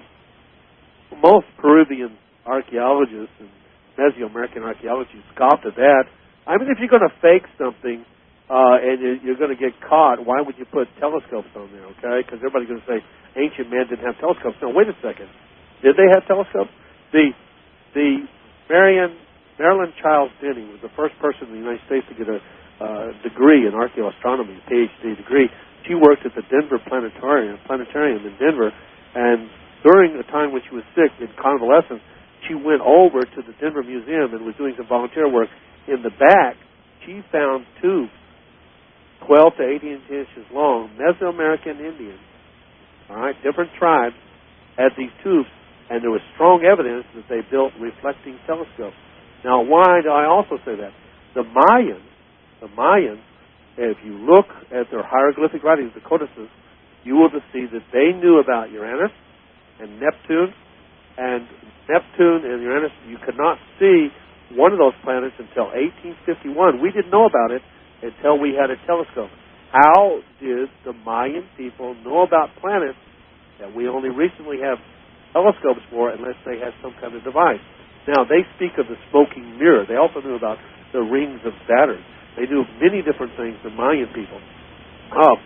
most Peruvian archaeologists and Mesoamerican archaeologists scoffed at that. I mean, if you're going to fake something uh, and you're going to get caught, why would you put telescopes on there, okay? Because everybody's going to say ancient man didn't have telescopes. No, wait a second. Did they have telescopes? The, the Marian, Marilyn Childs Denny was the first person in the United States to get a Uh, degree in archaeoastronomy, P H D degree. She worked at the Denver Planetarium, Planetarium in Denver, and during the time when she was sick in convalescence, she went over to the Denver Museum and was doing some volunteer work. In the back, she found tubes, twelve to eighteen inches long, Mesoamerican Indians, all right, different tribes, had these tubes, and there was strong evidence that they built reflecting telescopes. Now, why do I also say that? The Mayans, The Mayans, if you look at their hieroglyphic writings, the codices, you will see that they knew about Uranus and Neptune. And Neptune and Uranus, you could not see one of those planets until eighteen fifty-one. We didn't know about it until we had a telescope. How did the Mayan people know about planets that we only recently have telescopes for unless they had some kind of device? Now, they speak of the smoking mirror. They also knew about the rings of Saturn. They knew many different things, the Mayan people. Uh,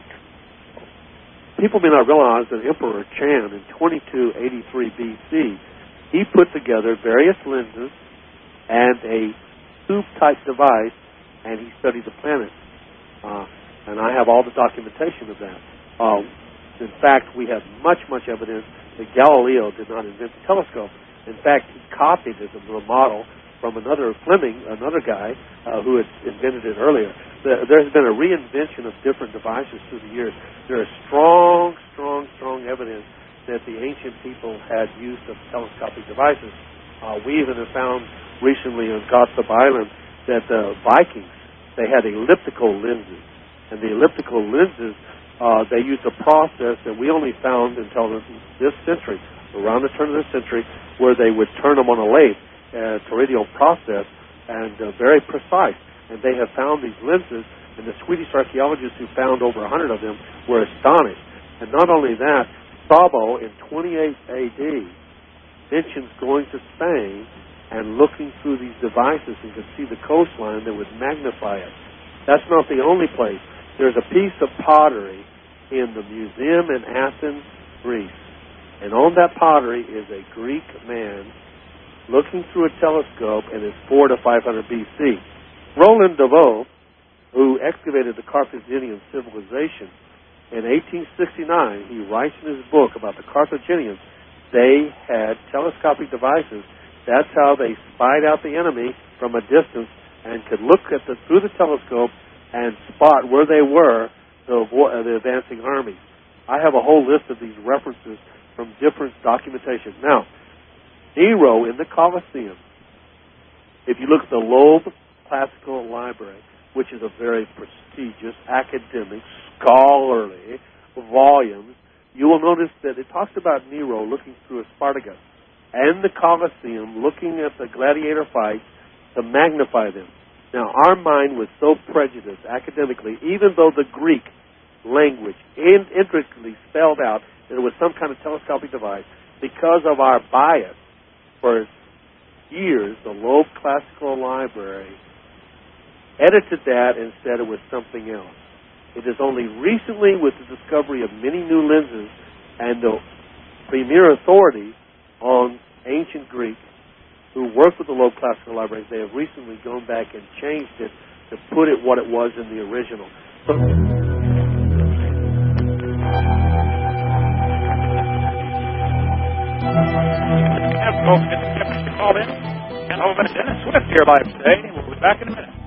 people may not realize that Emperor Chan in twenty-two eighty-three B C, he put together various lenses and a tube-type device, and he studied the planets. Uh, and I have all the documentation of that. Uh, in fact, we have much, much evidence that Galileo did not invent the telescope. In fact, he copied it as a model from another Fleming, another guy uh, who had invented it earlier. There has been a reinvention of different devices through the years. There is strong, strong, strong evidence that the ancient people had use of telescopic devices. Uh, we even have found recently on Gossip Island that the Vikings, they had elliptical lenses. And the elliptical lenses, uh, they used a process that we only found until this century, around the turn of this century, where they would turn them on a lathe. Uh, torridial process, and uh, very precise. And they have found these lenses, and the Swedish archaeologists who found over a hundred of them were astonished. And not only that, Strabo in twenty-eight A D mentions going to Spain and looking through these devices and could see the coastline that would magnify it. That's not the only place. There's a piece of pottery in the museum in Athens, Greece. And on that pottery is a Greek man looking through a telescope, and it's four to five hundred B C. Roland Deveau, who excavated the Carthaginian civilization, in eighteen sixty-nine, he writes in his book about the Carthaginians, they had telescopic devices. That's how they spied out the enemy from a distance and could look at the, through the telescope and spot where they were, the, the advancing armies. I have a whole list of these references from different documentation. Now, Nero in the Colosseum, if you look at the Loeb Classical Library, which is a very prestigious, academic, scholarly volume, you will notice that it talks about Nero looking through a Spartacus and the Colosseum, looking at the gladiator fights to magnify them. Now, our mind was so prejudiced academically, even though the Greek language intricately spelled out that it was some kind of telescopic device, because of our bias for years, the Loeb Classical Library edited that and said it was something else. It is only recently, with the discovery of many new lenses and the premier authorities on ancient Greek who worked with the Loeb Classical Library, they have recently gone back and changed it to put it what it was in the original. So, have folks to call in. And over to Dennis Swift here live today. We'll be back in a minute.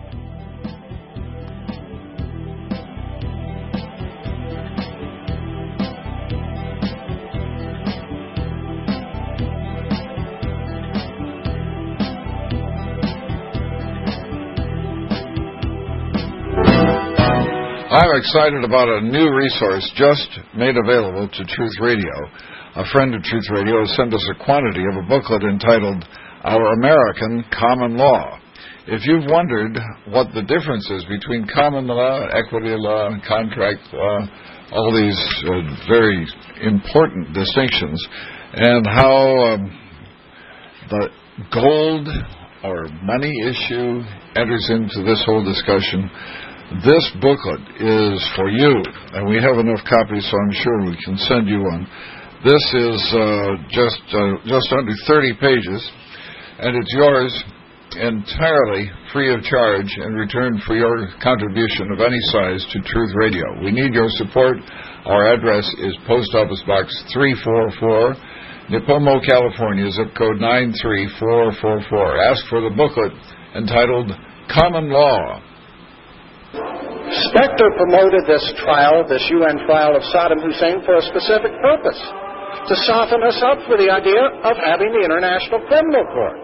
I'm excited about a new resource just made available to Truth Radio. A friend of Truth Radio has sent us a quantity of a booklet entitled Our American Common Law. If you've wondered what the difference is between common law, equity law, contract law, all these uh, very important distinctions, and how um, the gold or money issue enters into this whole discussion, this booklet is for you, and we have enough copies, so I'm sure we can send you one. This is uh, just uh, just under thirty pages, and it's yours entirely free of charge in return for your contribution of any size to Truth Radio. We need your support. Our address is Post Office Box three forty-four, Nipomo, California, zip code nine three four four four. Ask for the booklet entitled Common Law. Spectre promoted this trial, this U N trial of Saddam Hussein, for a specific purpose, to soften us up for the idea of having the International Criminal Court.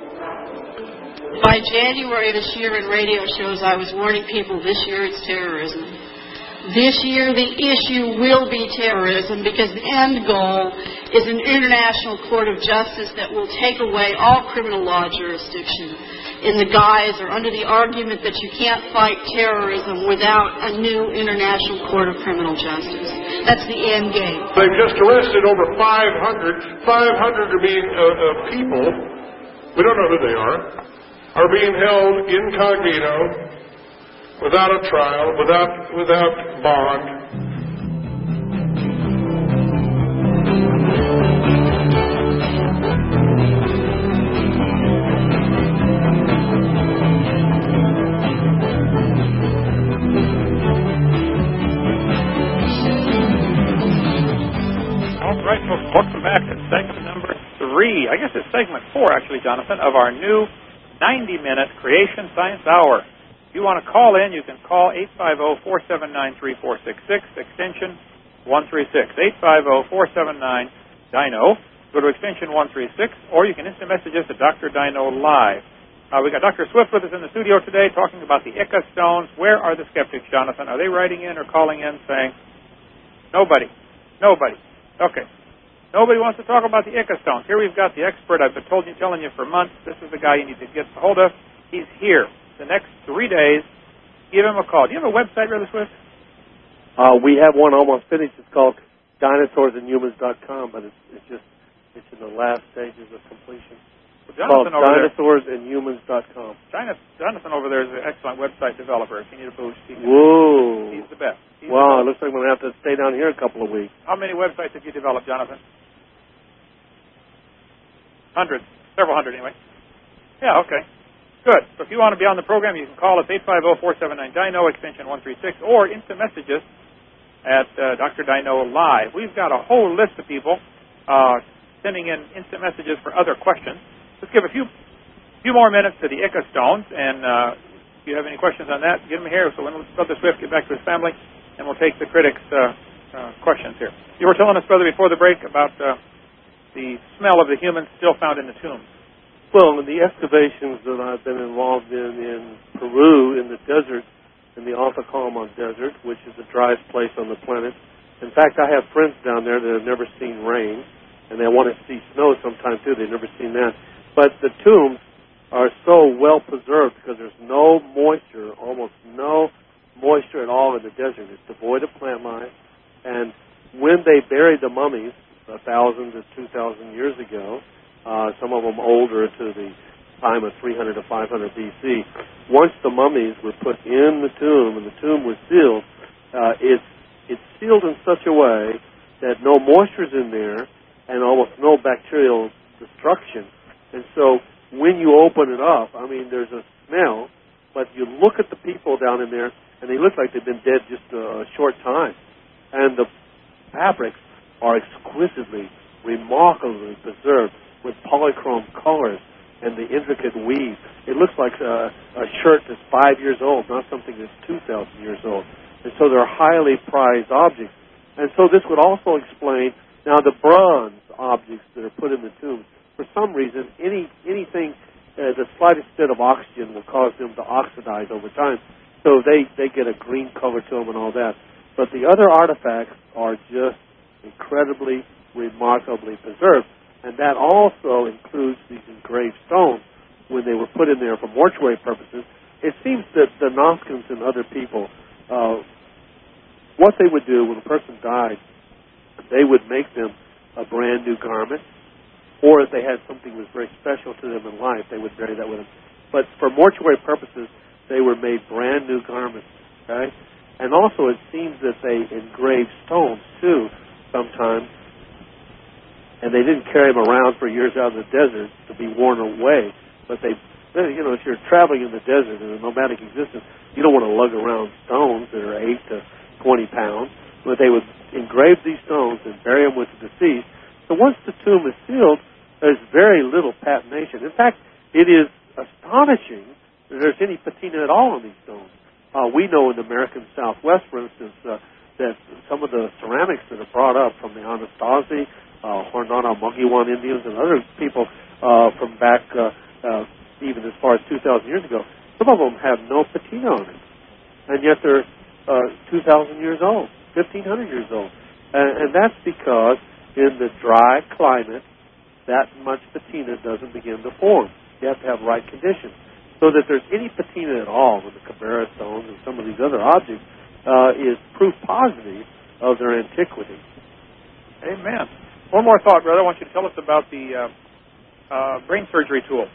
By January this year in radio shows, I was warning people this year it's terrorism. This year the issue will be terrorism because the end goal is an international court of justice that will take away all criminal law jurisdiction in the guise or under the argument that you can't fight terrorism without a new international court of criminal justice. That's the end game. They've just arrested over five hundred. five hundred are being uh, uh, people, we don't know who they are, are being held incognito, without a trial, without without bond. All right, folks, welcome back to segment number three. I guess it's segment four, actually, Jonathan, of our new ninety-minute Creation Science Hour. If you want to call in, you can call eight five zero, four seven nine, three four six six, extension one three six. eight five zero, four seven nine, D I N O. Go to extension one three six, or you can instant message us at Doctor Dino Live. Uh, we got Doctor Swift with us in the studio today talking about the Ica stones. Where are the skeptics, Jonathan? Are they writing in or calling in saying, nobody, nobody. Okay. Nobody wants to talk about the Ica stones. Here we've got the expert I've been told you, telling you for months. This is the guy you need to get a hold of. He's here. The next three days, give him a call. Do you have a website, Brother Swift? Uh, we have one almost finished. It's called dinosaurs and humans dot com, but it's, it's just it's in the last stages of completion. Well, Jonathan called over dinosaurs and humans dot com. Jonathan over there is an excellent website developer. If you need a boost, he can, Whoa. he's the best. He's wow, the it looks like I'm going to have to stay down here a couple of weeks. How many websites have you developed, Jonathan? Hundreds. Several hundred, anyway. Yeah, okay. Good. So if you want to be on the program, you can call us eight five zero, four seven nine, D I N O, extension one three six, or instant message us at uh, Doctor Dino Live. We've got a whole list of people uh, sending in instant messages for other questions. Let's give a few few more minutes to the Ica stones, and uh, if you have any questions on that, get them here. So when Brother Swift get back to his family, and we'll take the critics' uh, uh, questions here. You were telling us, Brother, before the break about uh, the smell of the humans still found in the tombs. Well, in the excavations that I've been involved in in Peru, in the desert, in the Atacama Desert, which is the driest place on the planet. In fact, I have friends down there that have never seen rain, and they want to see snow sometime too. They've never seen that. But the tombs are so well preserved because there's no moisture, almost no moisture at all in the desert. It's devoid of plant life. And when they buried the mummies a thousand to two thousand years ago, uh, some of them older to the time of three hundred to five hundred B C. Once the mummies were put in the tomb and the tomb was sealed, uh, it's, it's sealed in such a way that no moisture is in there and almost no bacterial destruction. And so when you open it up, I mean, there's a smell, but you look at the people down in there, and they look like they've been dead just a, a short time. And the fabrics are exquisitely, remarkably preserved with polychrome colors and the intricate weave. It looks like a, a shirt that's five years old, not something that's two thousand years old. And so they're highly prized objects. And so this would also explain, now the bronze objects that are put in the tombs, for some reason, any anything, uh, the slightest bit of oxygen will cause them to oxidize over time. So they, they get a green color to them and all that. But the other artifacts are just incredibly, remarkably preserved. And that also includes these engraved stones. When they were put in there for mortuary purposes, it seems that the Noskins and other people, uh, what they would do when a person died, they would make them a brand new garment, or if they had something that was very special to them in life, they would bury that with them. But for mortuary purposes, they were made brand new garments, okay? And also it seems that they engraved stones, too, sometimes, and they didn't carry them around for years out in the desert to be worn away, but they, you know, if you're traveling in the desert in a nomadic existence, you don't want to lug around stones that are eight to twenty pounds, but they would engrave these stones and bury them with the deceased. So once the tomb is sealed, there's very little patination. In fact, it is astonishing that there's any patina at all on these stones. Uh, we know in the American Southwest, for instance, uh, that some of the ceramics that are brought up from the Anasazi, uh, Hornada, Mogiwan Indians, and other people uh, from back uh, uh, even as far as two thousand years ago, some of them have no patina on it. And yet they're uh, two thousand years old, fifteen hundred years old. And, and that's because in the dry climate, that much patina doesn't begin to form. You have to have right conditions. So that there's any patina at all with the Cabrera stones and some of these other objects uh, is proof positive of their antiquity. Amen. One more thought, brother. I want you to tell us about the uh, uh, brain surgery tools.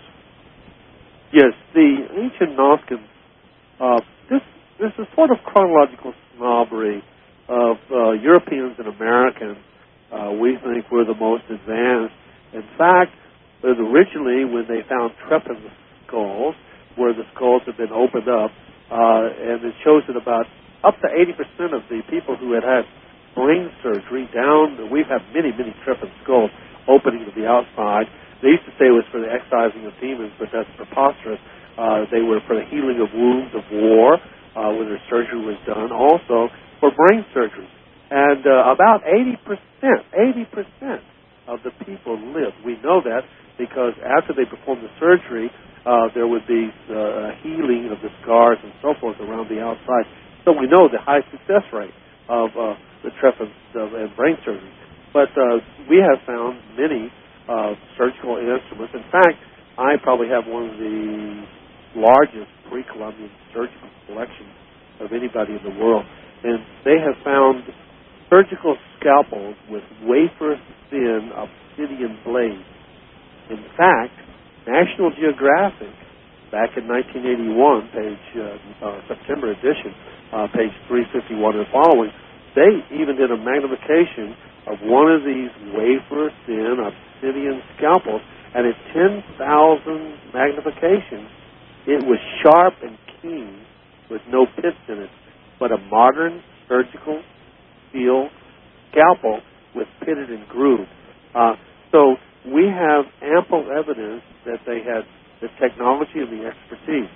Yes, the ancient Noskins, uh, this, this is sort of chronological snobbery of uh, Europeans and Americans. Uh, we think we're the most advanced. In fact, originally when they found trepan skulls, where the skulls had been opened up, uh, and it shows that about up to eighty percent of the people who had had brain surgery down, we've had many, many trepan skulls opening to the outside. They used to say it was for the excising of demons, but that's preposterous. Uh, they were for the healing of wounds of war, uh, when their surgery was done, also for brain surgery. And uh, about eighty percent, eighty percent of the people lived. We know that because after they performed the surgery, uh, there would be uh, a healing of the scars and so forth around the outside. So we know the high success rate of uh, the trephins uh, and brain surgery. But uh, we have found many uh, surgical instruments. In fact, I probably have one of the largest pre-Columbian surgical collections of anybody in the world. And they have found surgical scalpels with wafer-thin obsidian blades. In fact, National Geographic, back in nineteen eighty-one, page uh, uh, September edition, uh, page three fifty-one and following, they even did a magnification of one of these wafer-thin obsidian scalpels, and at ten thousand magnification, it was sharp and keen with no pits in it, but a modern surgical steel scalpel with pitted and grooved. Uh, so we have ample evidence that they had the technology and the expertise.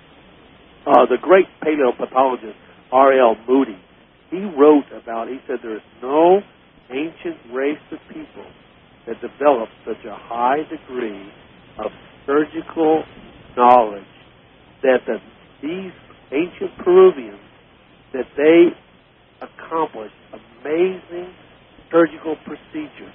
Uh, the great paleopathologist R L Moody, he wrote about, he said there is no ancient race of people that developed such a high degree of surgical knowledge that the, these ancient Peruvians, that they accomplished amazing surgical procedures.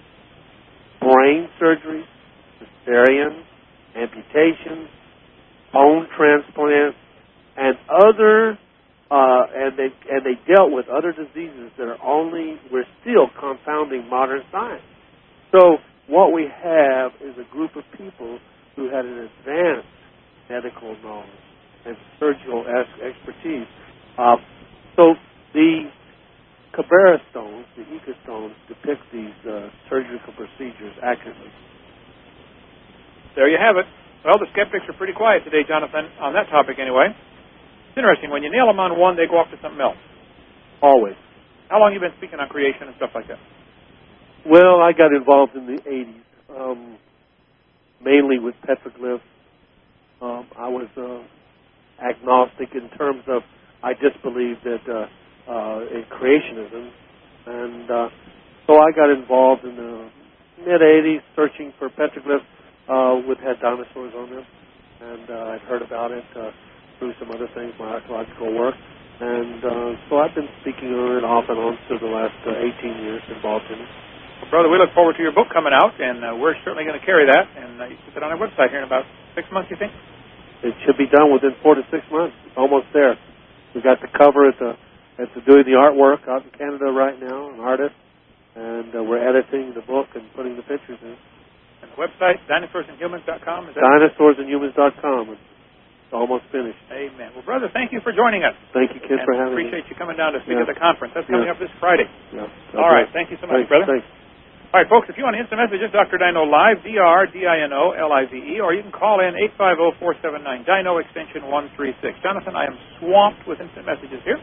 Brain surgery, cesarean, amputations, bone transplants, and other, uh, and they and they dealt with other diseases that are only, we're still confounding modern science. So what we have is a group of people who had an advanced medical knowledge and surgical expertise. Uh, so the Cabrera stones, the Ica stones, depict these uh, surgical procedures accurately. There you have it. Well, the skeptics are pretty quiet today, Jonathan, on that topic anyway. It's interesting. When you nail them on one, they go off to something else. Always. How long have you been speaking on creation and stuff like that? Well, I got involved in the eighties, um, mainly with petroglyphs. Um, I was uh, agnostic in terms of I just believed that uh, uh, in creationism, and uh, so I got involved in the mid eighties searching for petroglyphs uh, with had dinosaurs on them, and uh, I'd heard about it uh, through some other things, my archaeological work, and uh, so I've been speaking on it off and on for the last uh, eighteen years involved in it. Well, brother, we look forward to your book coming out, and uh, we're certainly going to carry that, and uh, you can put it on our website here in about six months, you think? It should be done within four to six months. It's almost there. We've got the cover at the, at the doing the artwork out in Canada right now, an artist, and uh, we're editing the book and putting the pictures in. And the website, dinosaurs and humans dot com, is that dinosaurs and humans dot com. It's almost finished. Amen. Well, brother, thank you for joining us. Thank you, Ken, and for having appreciate me. you coming down to speak Yeah. at the conference. That's coming Yeah. up this Friday. Yeah. All right. Thank you so much, Thanks. brother. Thanks. All right, folks, if you want to instant messages, Doctor Dino Live, D R D I N O L I V E, or you can call in eight five zero, four seven nine, Dino, extension one three six. Jonathan, I am swamped with instant messages here.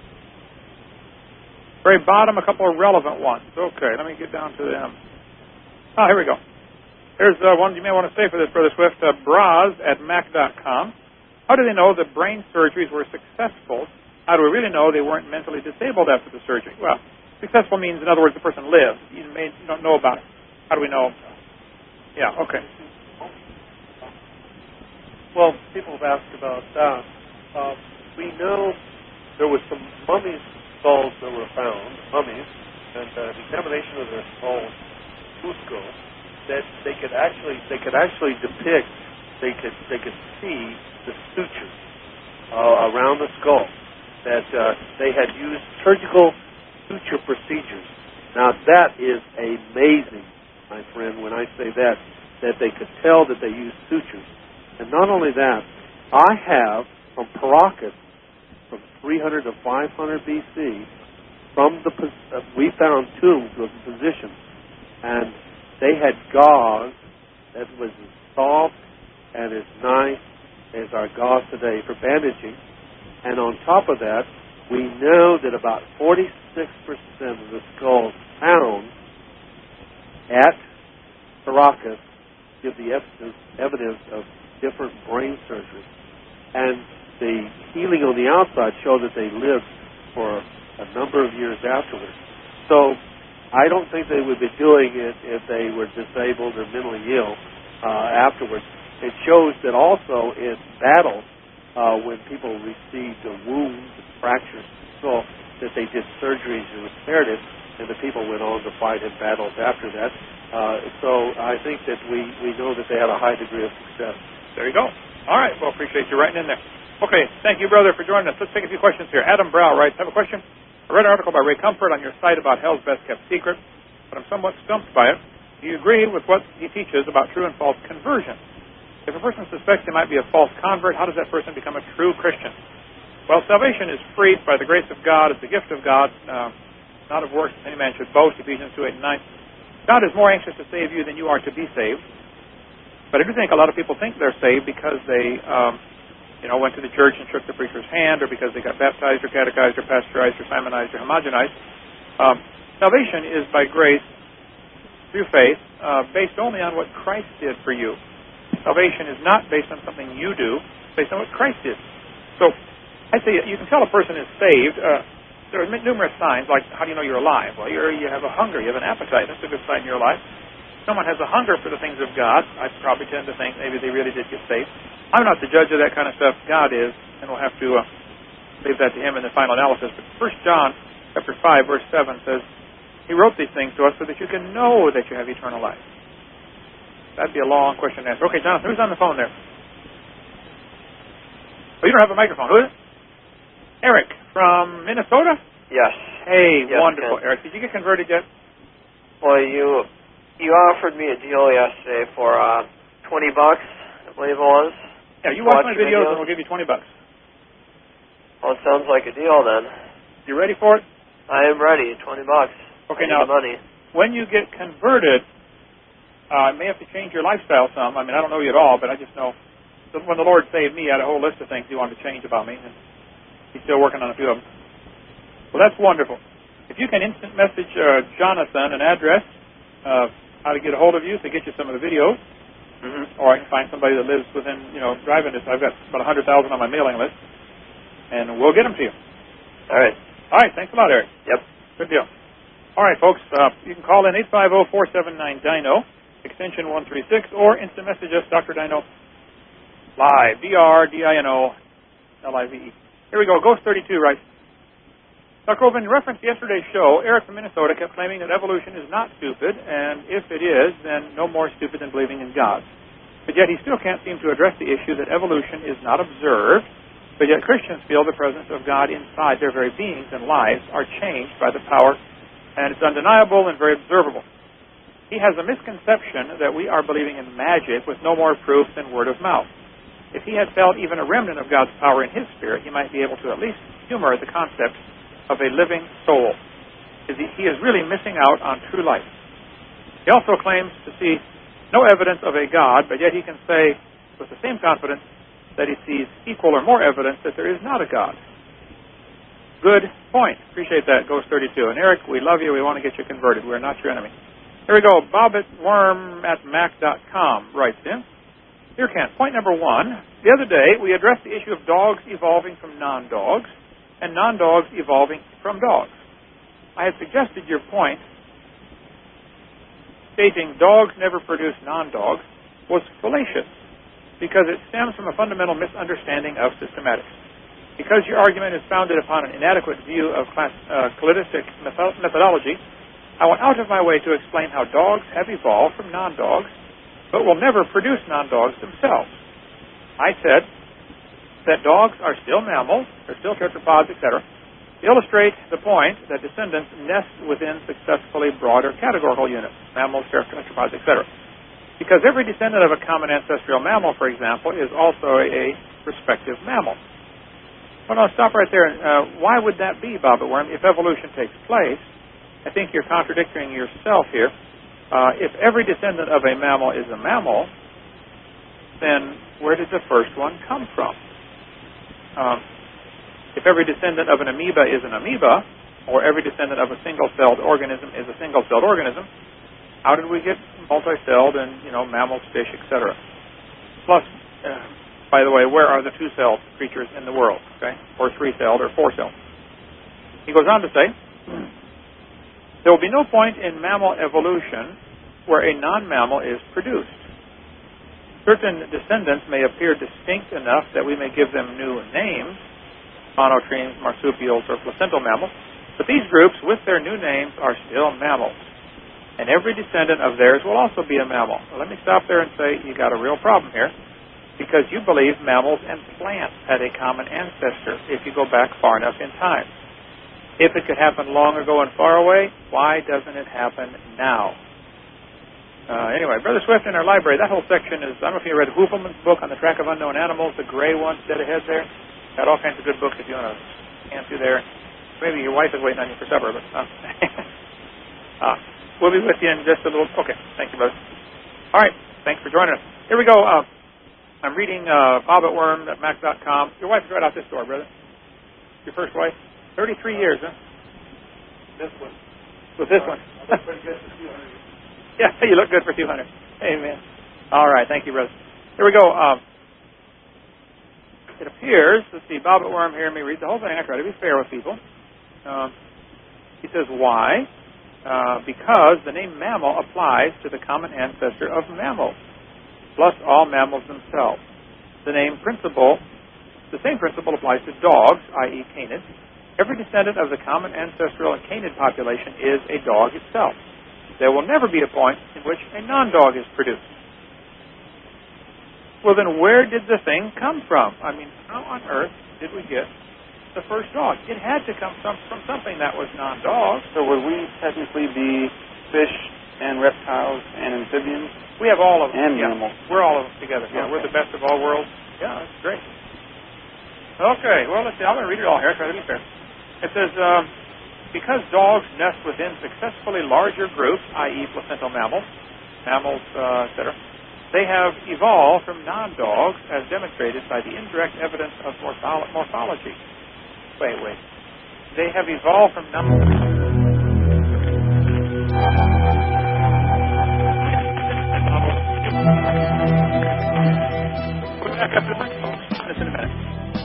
Very bottom, a couple of relevant ones. Okay, let me get down to them. Oh, here we go. Here's uh, one you may want to say for this, Brother Swift. Uh, Braz at Mac dot com. How do they know that brain surgeries were successful? How do we really know they weren't mentally disabled after the surgery? Well, successful means, in other words, the person lived. You, may, you don't know about it. How do we know? Yeah, okay. Well, people have asked about that. Uh, we know there was some mummies' skulls that were found, mummies, and uh, the examination of their skulls, Cusco, that they could actually they could actually depict, they could they could see the sutures uh, around the skull, that uh, they had used surgical suture procedures. Now that is amazing, my friend, when I say that, that they could tell that they used sutures. And not only that, I have from Paracas, from three hundred to five hundred B C, from the uh, we found tombs with positions, and they had gauze that was as soft and as nice as our gauze today for bandaging. And on top of that, we know that about forty-six percent of the skulls found at Paracas give the evidence, evidence of different brain surgery. And the healing on the outside showed that they lived for a number of years afterwards. So I don't think they would be doing it if they were disabled or mentally ill uh, afterwards. It shows that also in battle, uh, when people received a wound, fractures, so that they did surgeries and repaired it, and the people went on to fight in battles after that. Uh, so I think that we, we know that they had a high degree of success. There you go. All right. Well, appreciate you writing in there. Okay. Thank you, brother, for joining us. Let's take a few questions here. Adam Brow writes, I have a question. I read an article by Ray Comfort on your site about hell's best-kept secret, but I'm somewhat stumped by it. Do you agree with what he teaches about true and false conversion? If a person suspects he might be a false convert, how does that person become a true Christian? Well, salvation is free by the grace of God. It's a gift of God, uh, not of works. Any man should boast, Ephesians two, eight, and nine. God is more anxious to save you than you are to be saved. But I do think a lot of people think they're saved because they, um, you know, went to the church and shook the preacher's hand, or because they got baptized or catechized or pasteurized or Simonized or homogenized. Um, salvation is by grace through faith, uh, based only on what Christ did for you. Salvation is not based on something you do, it's based on what Christ did. So I'd say you can tell a person is saved. Uh, there are numerous signs, like how do you know you're alive? Well, you're, you have a hunger, you have an appetite. That's a good sign in your life. Someone has a hunger for the things of God, I probably tend to think maybe they really did get saved. I'm not the judge of that kind of stuff. God is, and we'll have to uh, leave that to Him in the final analysis. But First John chapter five, verse seven says, He wrote these things to us so that you can know that you have eternal life. That'd be a long question to answer. Okay, Jonathan, who's on the phone there? Oh, you don't have a microphone. Who is it? Eric from Minnesota? Yes. Hey, yes, wonderful. Ken. Eric, did you get converted yet? Well, you you offered me a deal yesterday for uh, twenty bucks, I believe it was. Yeah, you watch, watch my videos, videos and we'll give you twenty bucks. Well, it sounds like a deal then. You ready for it? I am ready. Twenty bucks. Okay, I now need the money. When you get converted, uh, it may have to change your lifestyle some. I mean, I don't know you at all, but I just know that when the Lord saved me, I had a whole list of things He wanted to change about me, and He's still working on a few of them. Well, that's wonderful. If you can instant message uh, Jonathan an address, uh, how to get a hold of you to get you some of the videos, mm-hmm. or I can find somebody that lives within, you know, driving distance. I've got about one hundred thousand on my mailing list, and we'll get them to you. All right. All right. Thanks a lot, Eric. Yep. Good deal. All right, folks. Uh, you can call in eight five zero, four seven nine, D I N O, extension one three six, or instant message us, Doctor Dino, live, D R D I N O, L I V E. Here we go. Ghost thirty-two, right? Doctor Rove, in reference to yesterday's show, Eric from Minnesota kept claiming that evolution is not stupid, and if it is, then no more stupid than believing in God. But yet he still can't seem to address the issue that evolution is not observed, but yet Christians feel the presence of God inside their very beings and lives are changed by the power, and it's undeniable and very observable. He has a misconception that we are believing in magic with no more proof than word of mouth. If he had felt even a remnant of God's power in his spirit, he might be able to at least humor the concept of a living soul. He is really missing out on true life. He also claims to see no evidence of a God, but yet he can say with the same confidence that he sees equal or more evidence that there is not a God. Good point. Appreciate that, Ghost thirty-two. And Eric, we love you. We want to get you converted. We're not your enemy. Here we go. Bobbitworm at mac dot com writes in. Dear Kent, point number one. The other day, we addressed the issue of dogs evolving from non-dogs and non-dogs evolving from dogs. I had suggested your point, stating dogs never produce non-dogs, was fallacious because it stems from a fundamental misunderstanding of systematics. Because your argument is founded upon an inadequate view of class, uh, cladistic methodology, I went out of my way to explain how dogs have evolved from non-dogs, but will never produce non-dogs themselves. I said that dogs are still mammals, they're still tetrapods, et cetera, to illustrate the point that descendants nest within successfully broader categorical units, mammals, tetrapods, et cetera. Because every descendant of a common ancestral mammal, for example, is also a respective mammal. Well, no, stop right there. Uh, why would that be, Bobbitworm? If evolution takes place, I think you're contradicting yourself here. Uh, if every descendant of a mammal is a mammal, then where did the first one come from? Um, if every descendant of an amoeba is an amoeba, or every descendant of a single-celled organism is a single-celled organism, how did we get multi-celled and, you know, mammals, fish, et cetera? Plus, uh, by the way, where are the two-celled creatures in the world, okay? Or three-celled or four-celled. He goes on to say, there will be no point in mammal evolution where a non-mammal is produced. Certain descendants may appear distinct enough that we may give them new names, monotremes, marsupials, or placental mammals, but these groups, with their new names, are still mammals. And every descendant of theirs will also be a mammal. Well, let me stop there and say you got a real problem here, because you believe mammals and plants had a common ancestor if you go back far enough in time. If it could happen long ago and far away, why doesn't it happen now? Uh, anyway, Brother Swift, in our library, that whole section is, I don't know if you read Hoofelman's book on the Track of Unknown Animals, the gray one dead ahead there. Got all kinds of good books if you want to scan through there. Maybe your wife is waiting on you for supper, but uh, uh, we'll be with you in just a little. Okay, thank you, brother. All right, thanks for joining us. Here we go. Uh, I'm reading uh, Bobbitworm at mac dot com. Your wife is right out this door, brother. Your first wife? thirty-three years, huh? This one. With this one? I look pretty good for two hundred. Yeah, you look good for two hundred. Amen. All right, thank you, brother. Here we go. Um, it appears, let's see, Bobbitworm here, let me read the whole thing. I try to be fair with people. Um, he says, why? Uh, because the name mammal applies to the common ancestor of mammals, plus all mammals themselves. The name principle, the same principle applies to dogs, that is canids. Every descendant of the common ancestral and canid population is a dog itself. There will never be a point in which a non-dog is produced. Well, then where did the thing come from? I mean, how on earth did we get the first dog? It had to come from, from something that was non-dog. So would we technically be fish and reptiles and amphibians. We have all of them. And yeah. mammals. We're all of them together. Yeah, we're the best of all worlds. Yeah, that's great. Okay, well, let's see. I'm going to read it all here. Try to be fair. It says, um, because dogs nest within successfully larger groups, that is placental mammals, mammals, uh, et cetera, they have evolved from non-dogs as demonstrated by the indirect evidence of morpholo- morphology. Wait, wait. They have evolved from non-dogs. We'll back up to the microphone. Just in a minute.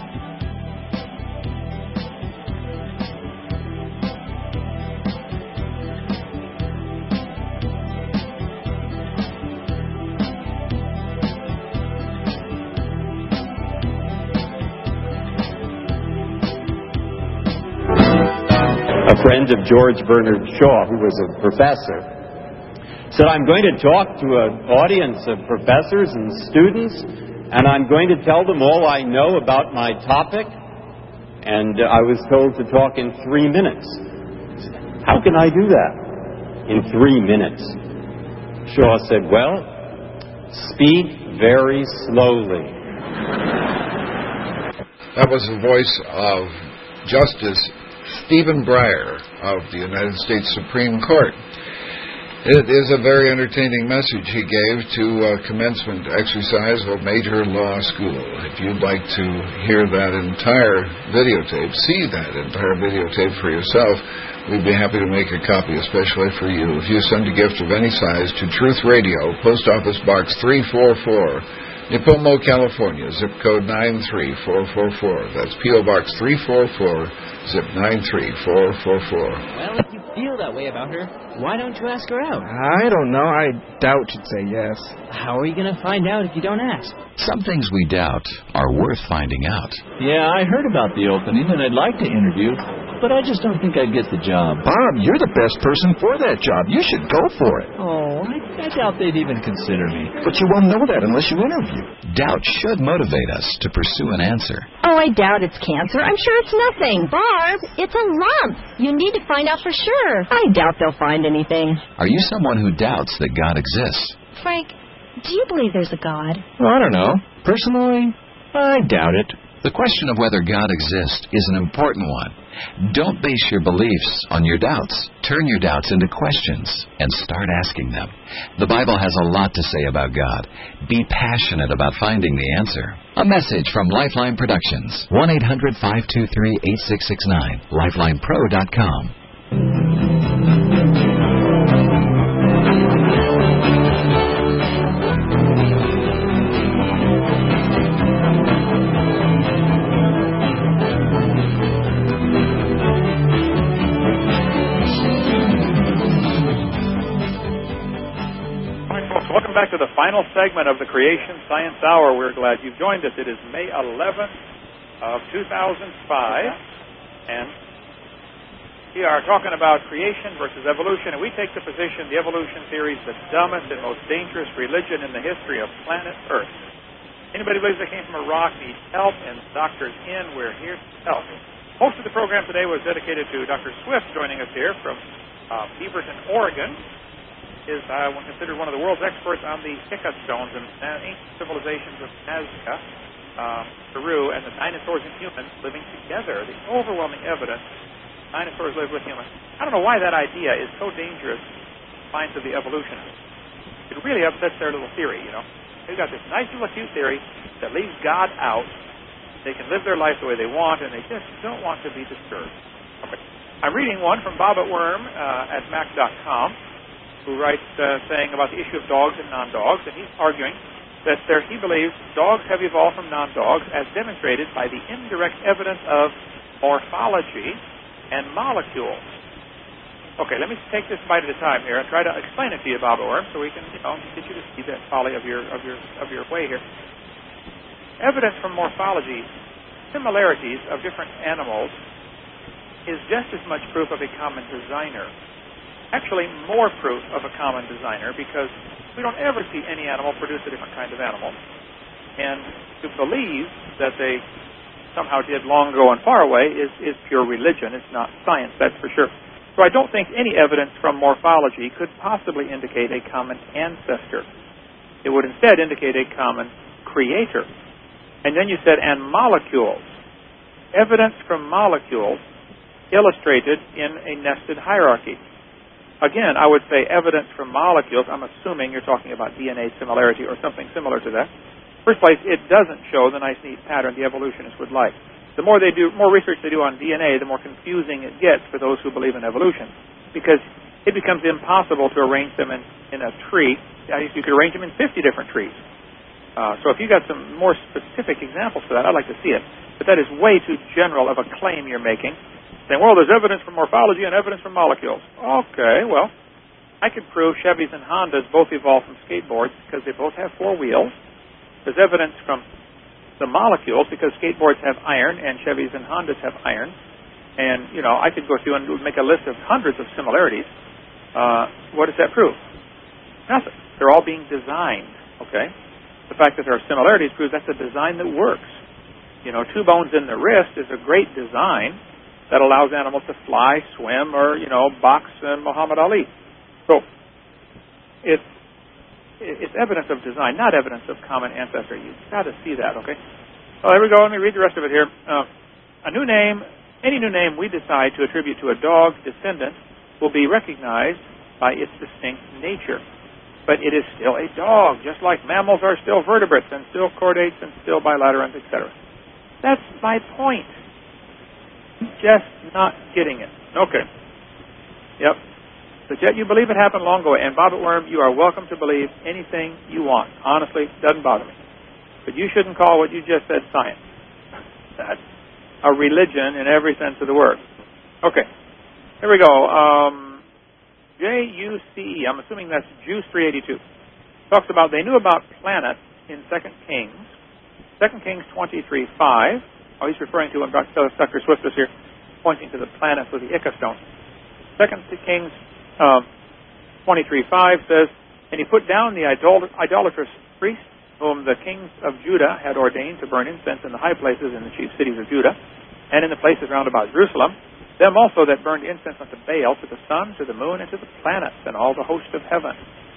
A friend of George Bernard Shaw, who was a professor, said, I'm going to talk to an audience of professors and students, and I'm going to tell them all I know about my topic. And uh, I was told to talk in three minutes. How can I do that in three minutes? Shaw said, well, speak very slowly. That was the voice of Justice Stephen Breyer of the United States Supreme Court. It is a very entertaining message he gave to uh, commencement exercise of major law school. If you'd like to hear that entire videotape, see that entire videotape for yourself, we'd be happy to make a copy especially for you. If you send a gift of any size to Truth Radio, Post Office Box three forty-four, Nipomo, California, zip code nine three four four four. That's P O Box three forty-four, zip nine three four four four. Well, if you feel that way about her, why don't you ask her out? I don't know. I doubt she'd say yes. How are you going to find out if you don't ask? Some things we doubt are worth finding out. Yeah, I heard about the opening, and I'd like to interview, but I just don't think I'd get the job. Bob, you're the best person for that job. You should go for it. Oh, I, I doubt they'd even consider me. But you won't know that unless you interview. Doubt should motivate us to pursue an answer. Oh, I doubt it's cancer. I'm sure it's nothing. Barb, it's a lump. You need to find out for sure. I doubt they'll find anything. Are you someone who doubts that God exists? Frank, do you believe there's a God? Well, I don't know. Personally, I doubt it. The question of whether God exists is an important one. Don't base your beliefs on your doubts. Turn your doubts into questions and start asking them. The Bible has a lot to say about God. Be passionate about finding the answer. A message from Lifeline Productions. one eight hundred five two three eight six six nine. lifeline pro dot com. Welcome back to the final segment of the Creation Science Hour. We're glad you've joined us. It is May eleventh of two thousand five, and we are talking about creation versus evolution, and we take the position the evolution theory is the dumbest and most dangerous religion in the history of planet Earth. Anybody believes they came from a rock needs help, and Doctors In, we're here to help. Most of the program today was dedicated to Doctor Swift joining us here from uh, Beaverton, Oregon. Is uh, considered one of the world's experts on the Ica stones and ancient civilizations of Nazca, uh, Peru, and the dinosaurs and humans living together. The overwhelming evidence dinosaurs live with humans. I don't know why that idea is so dangerous in the minds of the evolutionists. It really upsets their little theory, you know. They've got this nice little cute theory that leaves God out. They can live their life the way they want, and they just don't want to be disturbed. Okay. I'm reading one from Bob at Worm uh, at mac dot com. Who writes uh, saying about the issue of dogs and non-dogs, and he's arguing that there, he believes dogs have evolved from non-dogs as demonstrated by the indirect evidence of morphology and molecules. Okay, let me take this bite at a time here and try to explain it to you, Bob Orm, so we can, you know, get you to see the folly of your of your of your way here. Evidence from morphology, similarities of different animals, is just as much proof of a common designer. Actually, more proof of a common designer, because we don't ever see any animal produce a different kind of animal. And to believe that they somehow did long ago and far away is, is pure religion. It's not science, that's for sure. So I don't think any evidence from morphology could possibly indicate a common ancestor. It would instead indicate a common creator. And then you said, and molecules. Evidence from molecules illustrated in a nested hierarchy. Again, I would say evidence from molecules. I'm assuming you're talking about D N A similarity or something similar to that. First place, it doesn't show the nice, neat pattern the evolutionists would like. The more they do, more research they do on D N A, the more confusing it gets for those who believe in evolution, because it becomes impossible to arrange them in, in a tree. You could arrange them in fifty different trees. Uh, so if you got some more specific examples for that, I'd like to see it. But that is way too general of a claim you're making. Saying, well, there's evidence from morphology and evidence from molecules. Okay, well, I could prove Chevys and Hondas both evolved from skateboards because they both have four wheels. There's evidence from the molecules because skateboards have iron and Chevys and Hondas have iron. And, you know, I could go through and make a list of hundreds of similarities. Uh, what does that prove? Nothing. They're all being designed, okay? The fact that there are similarities proves that's a design that works. You know, two bones in the wrist is a great design that allows animals to fly, swim, or, you know, box and Muhammad Ali. So it's, it's evidence of design, not evidence of common ancestor. You've got to see that, okay? Well, there we go. Let me read the rest of it here. Uh, a new name, any new name we decide to attribute to a dog descendant will be recognized by its distinct nature. But it is still a dog, just like mammals are still vertebrates and still chordates and still bilaterans, et cetera. That's my point. Just not getting it. Okay. Yep. But yet you believe it happened long ago. And Bobbit Worm, you are welcome to believe anything you want. Honestly, doesn't bother me. But you shouldn't call what you just said science. That's a religion in every sense of the word. Okay. Here we go. Um, J U C E, I'm assuming that's Juice three eighty-two. Talks about, they knew about planets in Second Kings. Second Kings twenty-three five. Oh, he's referring to when Doctor Swift is here, pointing to the planets with the Ica stone. Second Kings um, twenty-three five says, and he put down the idol- idolatrous priests whom the kings of Judah had ordained to burn incense in the high places in the chief cities of Judah, and in the places round about Jerusalem, them also that burned incense unto Baal, to the sun, to the moon, and to the planets, and all the host of heaven.